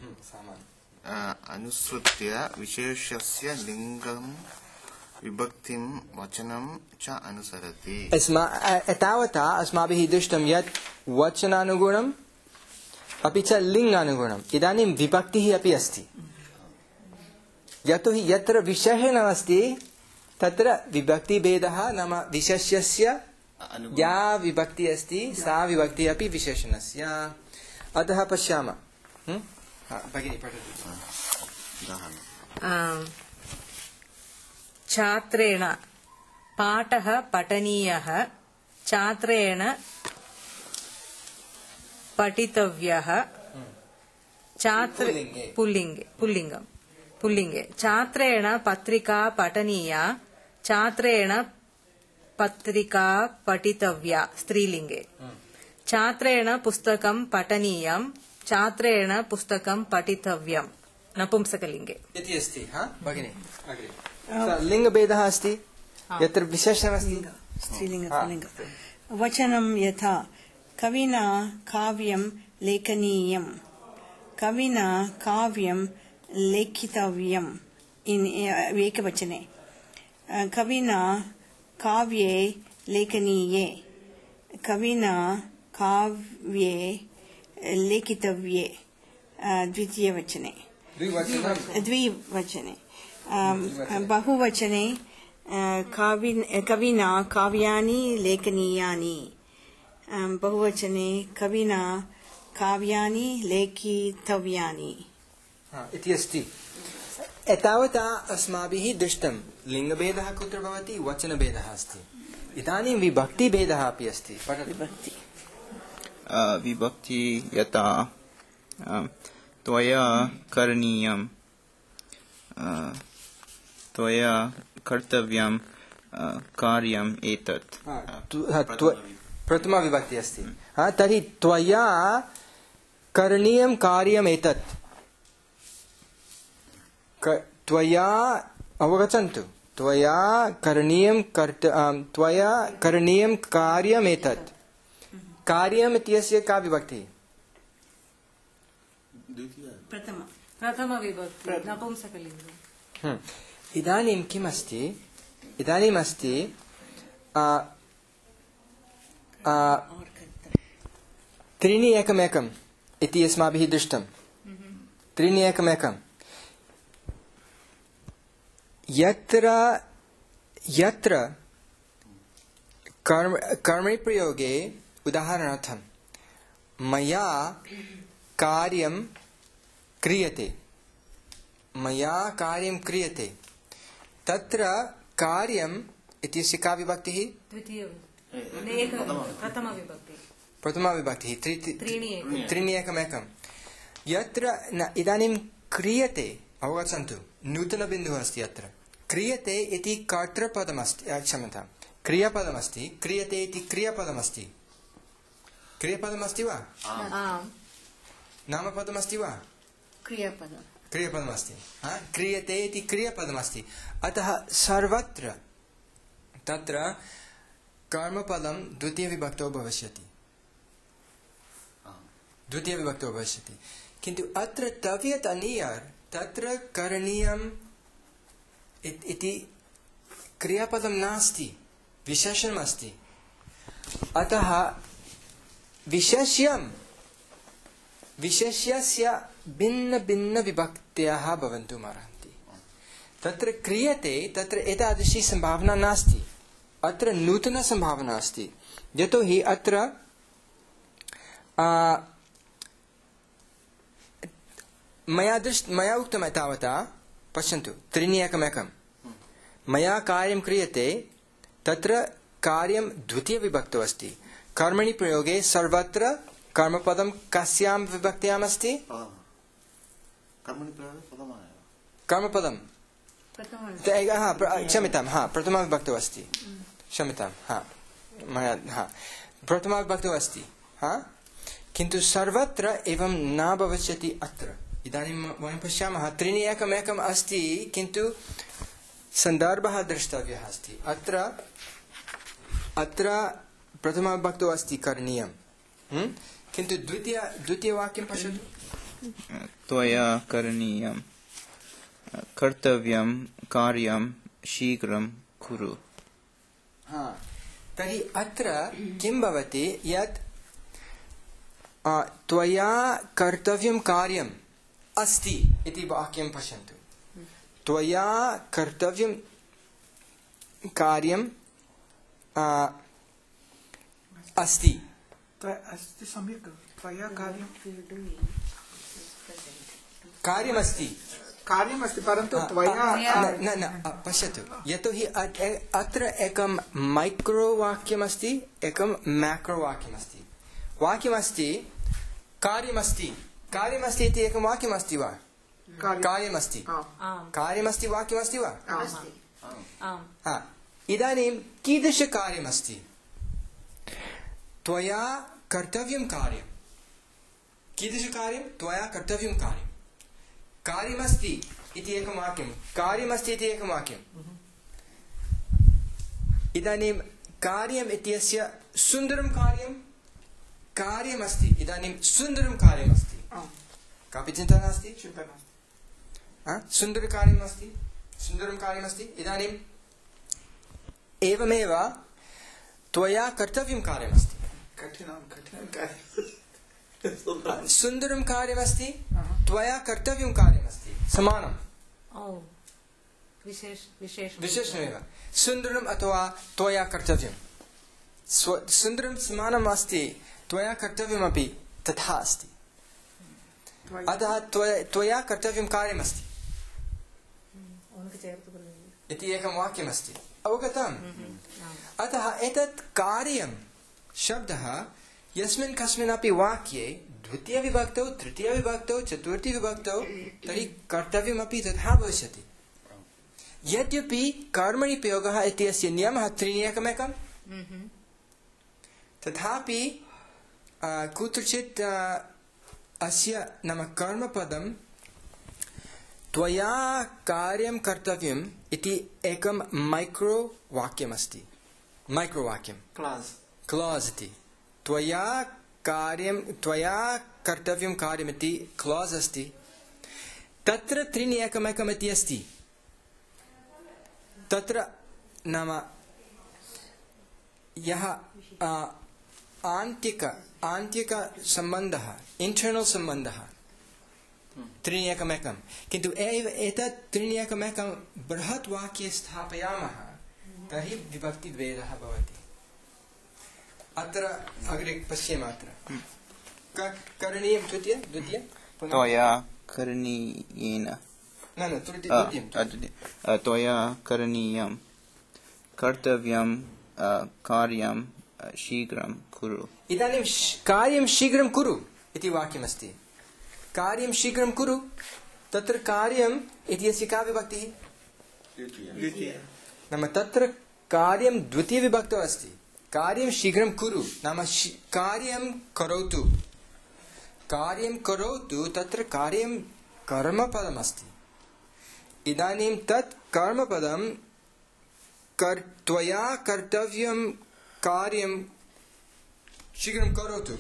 E: अनुसृत्य विशेष्यस्य लिङ्गं विभक्तिं वचनं च अनुसरति।
A: तावता अस्माभिः दृष्टं यत् वचनानुगुणम् अपि च लिङ्गानुगुणम्। इदानीं विभक्तिः अपि अस्ति यतोहि यत्र विशेषणमस्ति तत्र विभक्तिभेदः नाम विशेष्यस्य या विभक्ति अस्ति सा विभक्ति अपि विशेषणस्य। अतः पश्यामः। भगिनी पठतु।
F: छात्रेण पाठः पठनीयः छात्रेण पठितव्यः छात्र पुल्लिङ्गे पुल्लिङ्गं पुल्लिङ्गे छात्रेण पत्रिका पठनीया छात्रेण पत्रिका पठितव्या स्त्रीलिङ्गे छात्रेण पुस्तकं पठनीयं छात्रेण पुस्तकं पठितव्यं नपुंसकलिङ्गे
A: इति अस्ति। हा भगिनी अग्रे लिङ्गभेदः अस्ति यत्र विशेषणमस्ति
B: स्त्रीलिङ्ग पुल्लिङ्ग वचनं यथा कविना काव्यं लेखनीयं कविना काव्यं लेखितव्यम् एकवचने कविना काव्ये लेखनीये कविना काव्ये लेखितव्ये द्वितीयवचने द्विवचने बहुवचने कविना काव्यानि लेखनीयानि बहुवचने कविना काव्यानि लेखितव्यानि
A: इति अस्ति। एतावता अस्माभिः दृष्टं लिङ्गभेदः कुत्र भवति वचनभेदः अस्ति। इदानीं विभक्तिभेदः अपि अस्ति। विभक्ति
H: विभक्ति यथा त्वया करणीयं त्वया कर्तव्यं कार्यम् एतत्
A: प्रथमा विभक्ति अस्ति तर्हि त्वया करणीयं कार्यम् एतत् त्वया अवगच्छन्तु त्वया करणीयं कर्त त्वया करणीयं कार्यम् एतत् कार्यम् इत्यस्य का विभक्तिः
F: प्रथमा प्रथमा विभक्ति नपुंसकलिङ्गम्
A: इदानीं किम् अस्ति इदानीम् अस्ति त्रीणि एकमेकम् इति अस्माभिः दृष्टं त्रीणि एकमेकं यत्र यत्र कर्म कर्मणि प्रयोगे उदाहरणार्थं मया कार्यं क्रियते मया कार्यं क्रियते तत्र कार्यम् इत्यस्य का विभक्तिः प्रथमा विभक्तिः त्रीणि एकमेकं यत्र इदानीं क्रियते अवगच्छन्तु नूतनबिन्दुः अस्ति अत्र क्रियते इति कर्तृपदमस्ति क्षम्यतां क्रियापदमस्ति क्रियते इति क्रियापदमस्ति क्रियापदमस्ति वा नामपदमस्ति वा
B: क्रियापदम्
A: क्रियापदमस्ति क्रियते इति क्रियापदमस्ति अतः सर्वत्र तत्र कर्मपदं द्वितीयविभक्तौ भविष्यति द्वितीयविभक्तौ भविष्यति किन्तु अत्र तव्यत् अनियर् तत्र करणीयम् इति क्रियापदं नास्ति विशेषणम् अस्ति अतः विशेष्यं विशेष्यस्य भिन्न भिन्न विभक्त्याः भवितुम् अर्हन्ति तत्र क्रियते तत्र एतादृशी सम्भावना नास्ति अत्र नूतना सम्भावना अस्ति यतोहि अत्र मया दृष्ट मया उक्तं तावता पश्यन्तु त्रीणि एकमेकं मया कार्यं क्रियते तत्र कार्यं द्वितीयविभक्तौ अस्ति कर्मणि प्रयोगे सर्वत्र कर्मपदं कस्यां विभक्त्याम् अस्ति कर्मपदं क्षम्यतां हा प्रथमा विभक्तौ अस्ति क्षम्यतां हा मया हा प्रथमा विभक्तौ अस्ति हा किन्तु सर्वत्र एवं न भविष्यति अत्र इदानीं वयं पश्यामः त्रीणि एकमेकम् अस्ति किन्तु सन्दर्भः द्रष्टव्यः अस्ति अत्र अत्र प्रथमाविभक्तौ अस्ति करणीयं किन्तु द्वितीय द्वितीयवाक्यं पश्यतु
H: त्वया करणीयं कर्तव्यं कार्यं शीघ्रं कुरु
A: हा तर्हि अत्र किं भवति यत् त्वया कर्तव्यं कार्यम् अस्ति इति वाक्यं पश्यन्तु त्वया कर्तव्यं कार्यम् अस्ति
C: अस्ति सम्यक् त्वया कार्यं
A: कार्यमस्ति
C: कार्यमस्ति परन्तु त्वया
A: न न पश्यतु यतोहि अत्र एकं मैक्रो वाक्यमस्ति एकं मैक्रो वाक्यमस्ति वाक्यमस्ति कार्यमस्ति कार्यमस्ति इति एकं वाक्यमस्ति वा कार्यमस्ति कार्यमस्ति वाक्यमस्ति वा इदानीं कीदृशकार्यमस्ति त्वया कर्तव्यं कार्यं कीदृशकार्यं त्वया कर्तव्यं कार्यं कार्यमस्ति इति एकं वाक्यं कार्यमस्ति इति एकं वाक्यम् इदानीं कार्यम् इत्यस्य सुन्दरं कार्यं कार्यमस्ति इदानीं सुन्दरं कार्यमस्ति कापि चिन्ता नास्ति चिन्ता नास्ति सुन्दरकार्यमस्ति सुन्दरं कार्यमस्ति इदानीम् एवमेव त्वया कर्तव्यं कार्यमस्ति
C: कठिनं कठिनं कार्यं
A: सुन्दरं कार्यमस्ति त्वया कर्तव्यं कार्यमस्ति समानं विशेषणमेव सुन्दरम् अथवा त्वया कर्तव्यं सुन्दरं समानम् अस्ति त्वया कर्तव्यमपि तथा अस्ति अतः त्वया कर्तव्यं कार्यमस्ति इति एकं वाक्यमस्ति अवगतम् अतः एतत् कार्यं शब्दः यस्मिन् कस्मिन्नपि वाक्ये द्वितीयविभक्तौ तृतीयविभक्तौ चतुर्थीविभक्तौ तर्हि कर्तव्यमपि तथा भविष्यति। यद्यपि कर्मणि प्रयोगः इत्यस्य नियमः त्रीणि एकमेकं, तथापि कुत्रचित् अस्य नाम कर्मपदं त्वया कार्यं कर्तव्यम् इति एकं माइक्रो वाक्यमस्ति। माइक्रो वाक्यं
C: क्लास्
A: क्लॉज इति त्वया कार्यं त्वया कर्तव्यं कार्यमिति क्लॉज अस्ति। तत्र त्रीणि एकमेकम् इति अस्ति। तत्र नाम यः आन्तिक आन्तिक सम्बन्धः इंटर्नल सम्बन्धः त्रीणि एकमेकं, किन्तु एतत् त्रीणि एकमेकं बृहत् वाक्ये स्थापयामः तर्हि विभक्तिभेदः भवति। अत्र अग्रे पश्येम। अत्र करणीयं द्वितीय द्वितीय
H: त्वया करणीयेन
A: न न तृतीयं
H: त्वया करणीयं कर्तव्यं कार्यं शीघ्रं कुरु।
A: इदानीं कार्यं शीघ्रं कुरु इति वाक्यमस्ति। कार्यं शीघ्रं कुरु, तत्र कार्यम् इत्यस्य का विभक्तिः? नाम तत्र कार्यं द्वितीयविभक्तौ अस्ति। कार्यं शीघ्रं कुरु नाम कार्यं करोतु। कार्यं करोतु तत्र कार्यं कर्मपदमस्ति। इदानीं तत् कर्मपदं कर् त्वया कर्तव्यं कार्यं शीघ्रं करोतु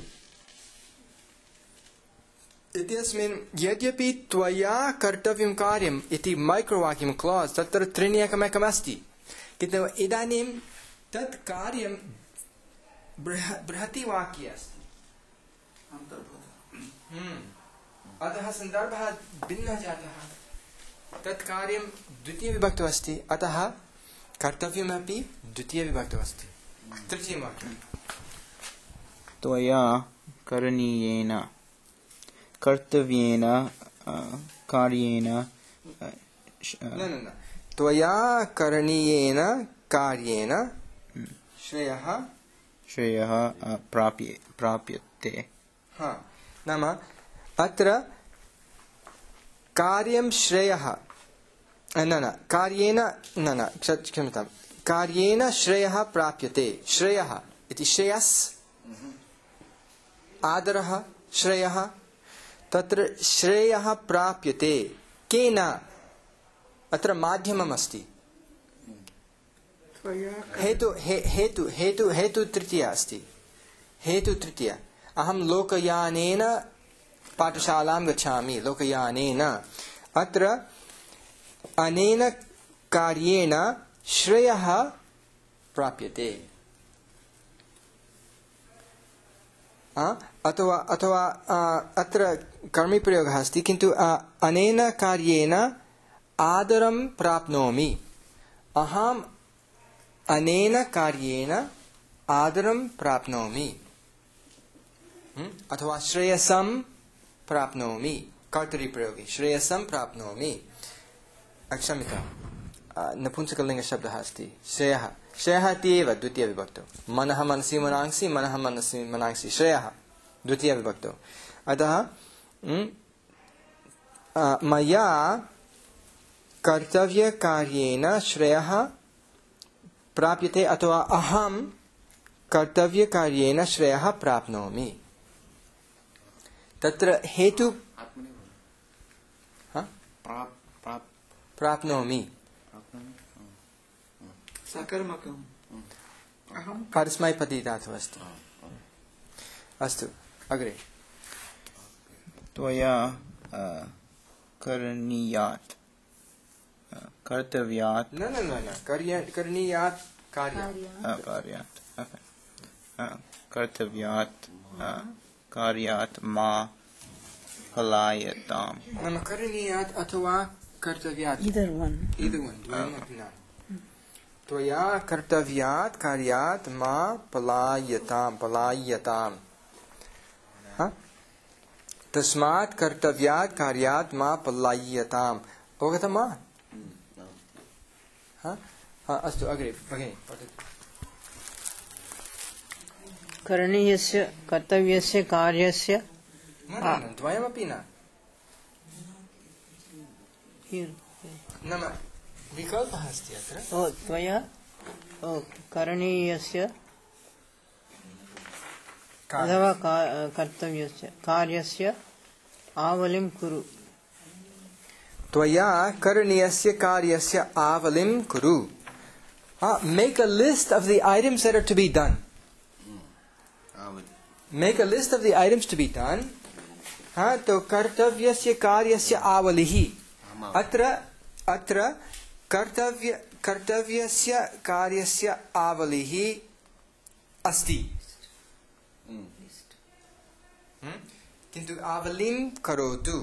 A: इत्यस्मिन् यद्यपि त्वया कर्तव्यं कार्यम् इति माइक्रोवाक्यं क्लॉज तत्र त्रीणि एकमेकम् अस्ति, किन्तु इदानीं तत् कार्यं बृहति वाक्ये अस्ति। अतः सन्दर्भः भिन्नः जातः। तत् कार्यं द्वितीयविभक्तौ अस्ति, अतः कर्तव्यमपि द्वितीयविभक्तौ अस्ति। तृतीयं वाक्यं
H: त्वया करणीयेन कर्तव्येन कार्येन
A: न न न त्वया करणीयेन कार्येन श्रेयः
H: श्रेयः प्राप्ये प्राप्यते।
A: हाँ, नाम अत्र कार्यं श्रेयः न न कार्येन न न क्षम्यतां कार्येन श्रेयः प्राप्यते। श्रेयः इति श्रेयस् आदरः श्रेयः, तत्र श्रेयः प्राप्यते केन? अत्र माध्यमम् अस्ति। हेतु हेतु हेतु हेतु तृतीया अस्ति। हेतु तृतीया अहं लोकयानेन पाठशालां गच्छामि। लोकयानेन अत्र अनेन कार्येण श्रेयः प्राप्यते। अथवा अथवा अत्र कर्मि प्रयोगः अस्ति, किन्तु अनेन कार्येण आदरं प्राप्नोमि। अहम् अनेन कार्येण आदरं प्राप्नोमि अथवा श्रेयसं प्राप्नोमि। कर्तरिप्रयोगे श्रेयसं प्राप्नोमि। क्षम्यतां नपुंसकलिङ्गशब्दः अस्ति श्रेयः। श्रेयः इति एव द्वितीयविभक्तौ। मनः मनसि मनांसि मनः मनसि मनांसि श्रेयः द्वितीयविभक्तौ। अतः मया कर्तव्यकार्येण श्रेयः प्राप्यते अथवा अहं कर्तव्यकार्येण श्रेयः प्राप्नोमि। तत्र हेतु प्राप्नोमि
C: सकर्मकम् अहं
A: परस्मैपदी धातुः अस्ति। अस्तु अग्रे
H: त्वया करणीयात् कर्तव्यात्
A: न न न करणीयात्
H: कार्यात् कर्तव्यात् कार्यात् मा पलायताम्।
A: नाम करणीयात् अथवा कर्तव्यात्
B: either one
A: either one द्वयमपि न। त्वया कर्तव्यात् कार्यात् मा पलायताम् पलायताम्। तस्मात् कर्तव्यात् कार्यात् मा पलायताम्। अवगतं वा? हाँ हाँ अस्तु अग्रे भगिनी पठतु।
G: करणीयस्य कर्तव्यस्य कार्यस्य
A: न न द्वयमपि न नाम विकल्पः अस्ति अत्र
G: ओ त्वया ओ करणीयस्य अथवा कर्तव्यस्य कार्यस्य आवलिं कुरु
A: त्वया करणीयस्य कार्यस्य आवलिं कुरु make a list of the items that are to be done make a list of the items to be done हाँ तो कर्तव्यस्य कार्यस्य आवलिः अत्र अत्र कर्तव्य कर्तव्यस्य कार्यस्य आवलिः अस्ति किन्तु आवलिं करोतु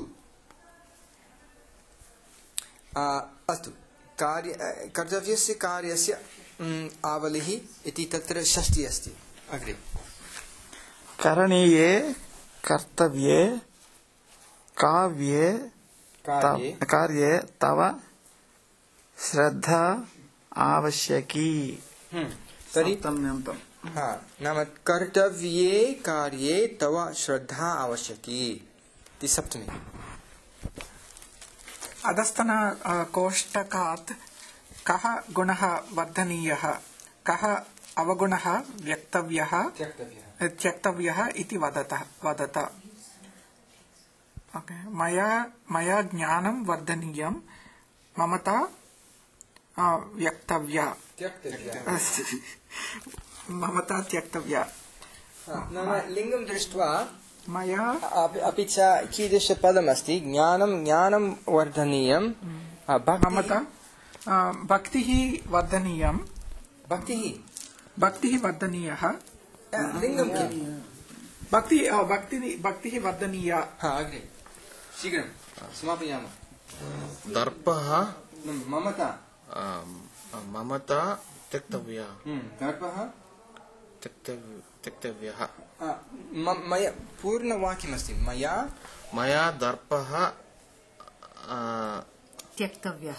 A: अस्तु कार्य कर्तव्यस्य कार्यस्य आवलिः इति तत्र षष्ठी अस्ति अग्रे
C: करणीये कर्तव्ये काव्ये कार्ये तव श्रद्धा आवश्यकी
A: तर्हि हाँ नाम कर्तव्ये कार्ये तव श्रद्धा आवश्यकी इति सप्तमी
C: अधस्तन कोष्टकात् कः गुणः वर्धनीयः कः अवगुणः व्यक्तव्यः त्यक्तव्यः इति वदतः वदत ओके मया मया ज्ञानं वर्धनीयं ममता व्यक्तव्या ममता त्यक्तव्या
A: नाम लिङ्गं दृष्ट्वा
C: मया
A: अपि च कीदृशपदमस्ति ज्ञानं ज्ञानं वर्धनीयं
C: ममता भक्तिः वर्धनीयं
A: भक्तिः
C: भक्तिः वर्धनीयः
A: लिङ्गं किं
C: भक्ति भक्तिः भक्तिः वर्धनीया
A: अग्रे शीघ्रं समापयामः
E: दर्पः
A: ममता
E: ममता त्यक्तव्या
A: दर्पः
E: त्यक्तव्यः
A: मया पूर्णवाक्यमस्ति मया
E: मया दर्पः
F: त्यक्तव्यः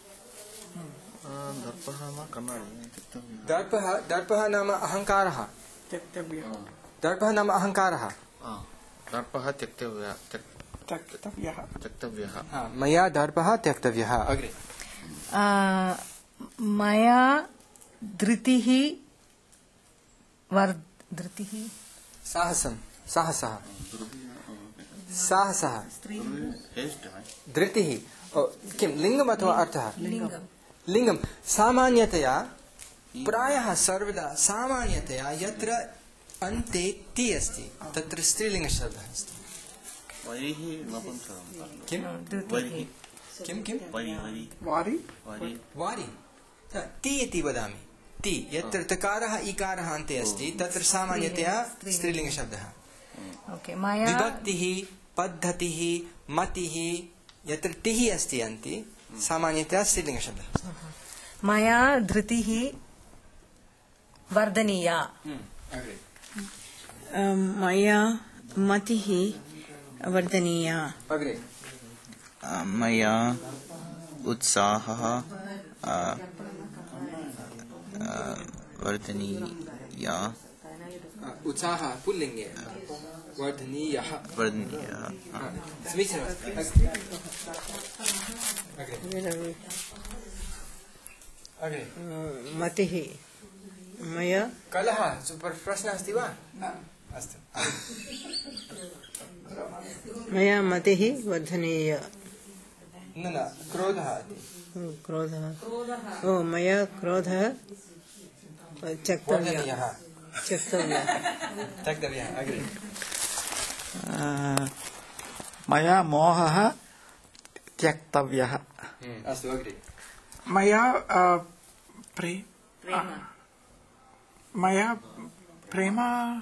E: दर्पः कन्नडे
A: दर्पः दर्पः नाम अहङ्कारः
C: त्यक्तव्यः
A: दर्पः नाम अहङ्कारः
E: दर्पः त्यक्तव्यः
C: त्यक्तव्यः
E: त्यक्तव्यः
A: मया दर्पः त्यक्तव्यः अग्रे
F: मया धृतिः वर् धृतिः
A: साहसं साहसः साहसः धृतिः किं लिङ्गम् अथवा अर्थः लिङ्गं सामान्यतया प्रायः सर्वदा सामान्यतया यत्र अन्ते ति अस्ति तत्र स्त्रीलिङ्गशब्दः अस्ति किं किं किं
C: वारि
A: वारि ति इति वदामि ति यत्र तकारः इकारः अन्ते अस्ति तत्र सामान्यतया स्त्रीलिङ्गशब्दः विभक्तिः पद्धतिः मतिः यत्र तिः अस्ति अन्ते सामान्यतया स्त्रीलिङ्गशब्दः
F: मया धृतिः वर्धनीया
B: मया मतिः वर्धनीया
A: अग्रे
H: मया उत्साहः वर्धनीया
A: उत्साहः पुल्लिङ्गे वर्धनीयः
H: वर्धनीयः
A: समीचीनमस्ति अग्रे
G: मतिः मया
A: कलह प्रश्नः अस्ति वा अस्तु
G: मया मतिः वर्धनीया
A: न न क्रोधः
G: क्रोधः ओ मया क्रोधः त्यक्तव्यः
A: वर्धनीयः
G: त्यक्तव्यः
A: त्यक्तव्यः अग्रे
C: मया मोहः त्यक्तव्यः
A: अस्तु अग्रे
C: मया प्रे मया प्रेम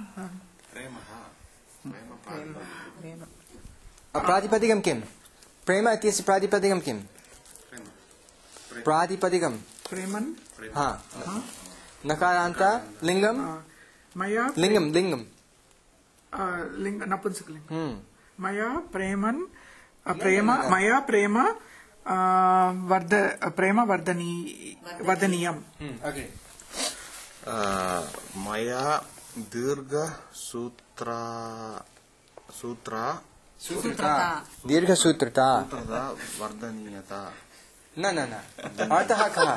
A: प्रातिपदिकं किं प्रेम इत्यस्य प्रातिपदिकं किं प्रातिपदिकं
C: प्रेमन्
A: हा नकारान्त लिङ्गं
C: मया
A: लिङ्गं लिङ्गं
C: लिङ्ग नपुंसकलिङ्गं मया प्रेमन् प्रेम मया प्रेम वर्ध प्रेम वर्धनी वर्धनीयम्
A: अग्रे
E: मया दीर्घ सूत्रा सूत्रा
A: सूत्रता दीर्घसूत्रता
E: सूत्रता वर्धनीयता
A: न न न अर्थः कः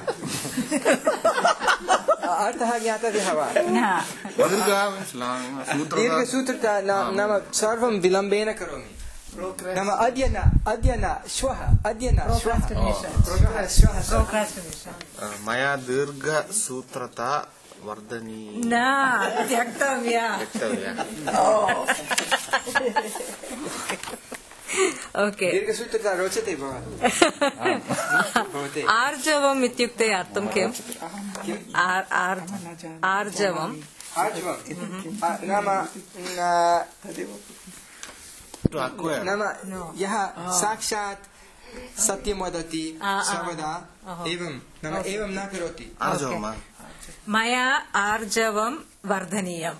A: अर्थः ज्ञातव्यः वा
E: दीर्घ मीन्स् लाङ्ग् सूत्रता
A: दीर्घसूत्रता नाम सर्वं विलम्बेन करोमि नाम अद्य न अद्य न श्वः अद्य न श्वः श्वः
E: मया दीर्घ सूत्रता वर्धनीया
F: न त्यक्तव्या
E: त्यक्तव्या
F: ओके
A: दीर्घसूत्रता रोचते भवते
F: आर्जवम् इत्युक्ते अर्थं किम् आर्- आर्- आर्जवम्
A: आर्जवं नाम नाम यः साक्षात् सत्यं वदति सर्वदा एवं नाम एवं न करोति
E: आर्जवम्
F: मया आर्जवं वर्धनीयम्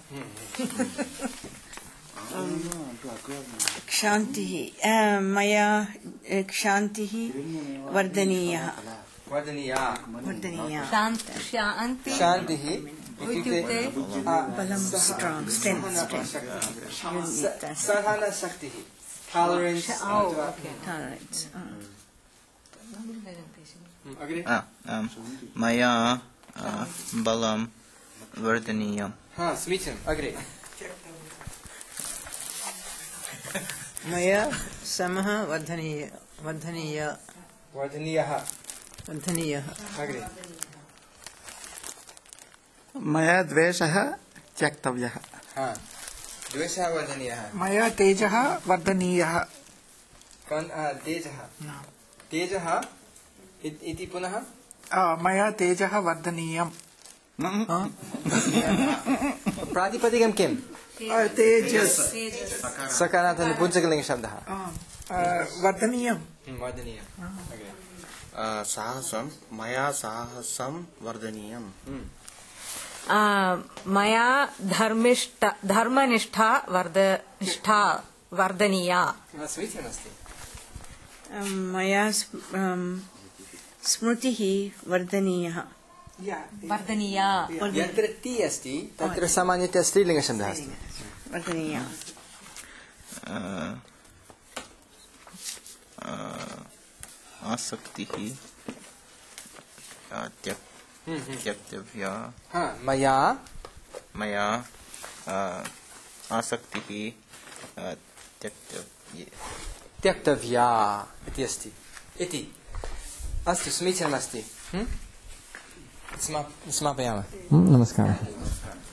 B: क्षान्तिः अ, मया अ, क्षान्तिः वर्धनीयः
A: वर्धनीया
B: वर्धनीया
F: शान्ति शान्ति
A: शान्तिः
F: इत्युक्ते
B: बलं स्ट्राङ्ग् स्ट्रेन्त्
A: सहनशक्तिः टॉलरेंस
B: टालरेन्स्
A: अग्रे
H: आ, आम्, मया आ, बलं वर्धनीयम्
A: हाँ समीचीनम् अग्रे
G: मया समः वर्धनीय वर्धनीय
A: वर्धनीयः
G: वर्धनीयः
A: अग्रे
C: मया द्वेषः त्यक्तव्यः
A: हाँ द्वेषः वर्धनीयः
C: मया तेजः वर्धनीयः
A: कन् आ, तेजः तेजः इ- इति पुनः
C: आ, मया तेजः वर्धनीयम्
A: प्रातिपदिकं किम्
C: आ, तेजस्
A: सकारात् पुंसकलिङ्गशब्दः
C: आ, आ, वर्धनीयम्
A: वर्धनीयम् अग्रे
E: साहसं मया साहसं वर्धनीयम्
F: आ, मया धर्मिष्ठ धर्मनिष्ठा वर्ध निष्ठा वर्धनीया
A: हाँ, समीचीनमस्ति
B: मया स्म- अम, स्मृतिः वर्धनीयः
F: वर्धनीया
A: यत्र ति अस्ति तत्र सामान्यतया स्त्रीलिङ्गशब्दः अस्ति
B: वर्धनीया
H: आ, आ, आसक्तिः आ, त्यक्- त्यक्तव्या
A: हाँ मया
H: मया आ, आसक्तिः आ, त्यक्तव्य
A: त्यक्तव्या इति अस्ति इति अस्तु समीचीनमस्ति हम्म? स्मा- समापयामः नमस्कारः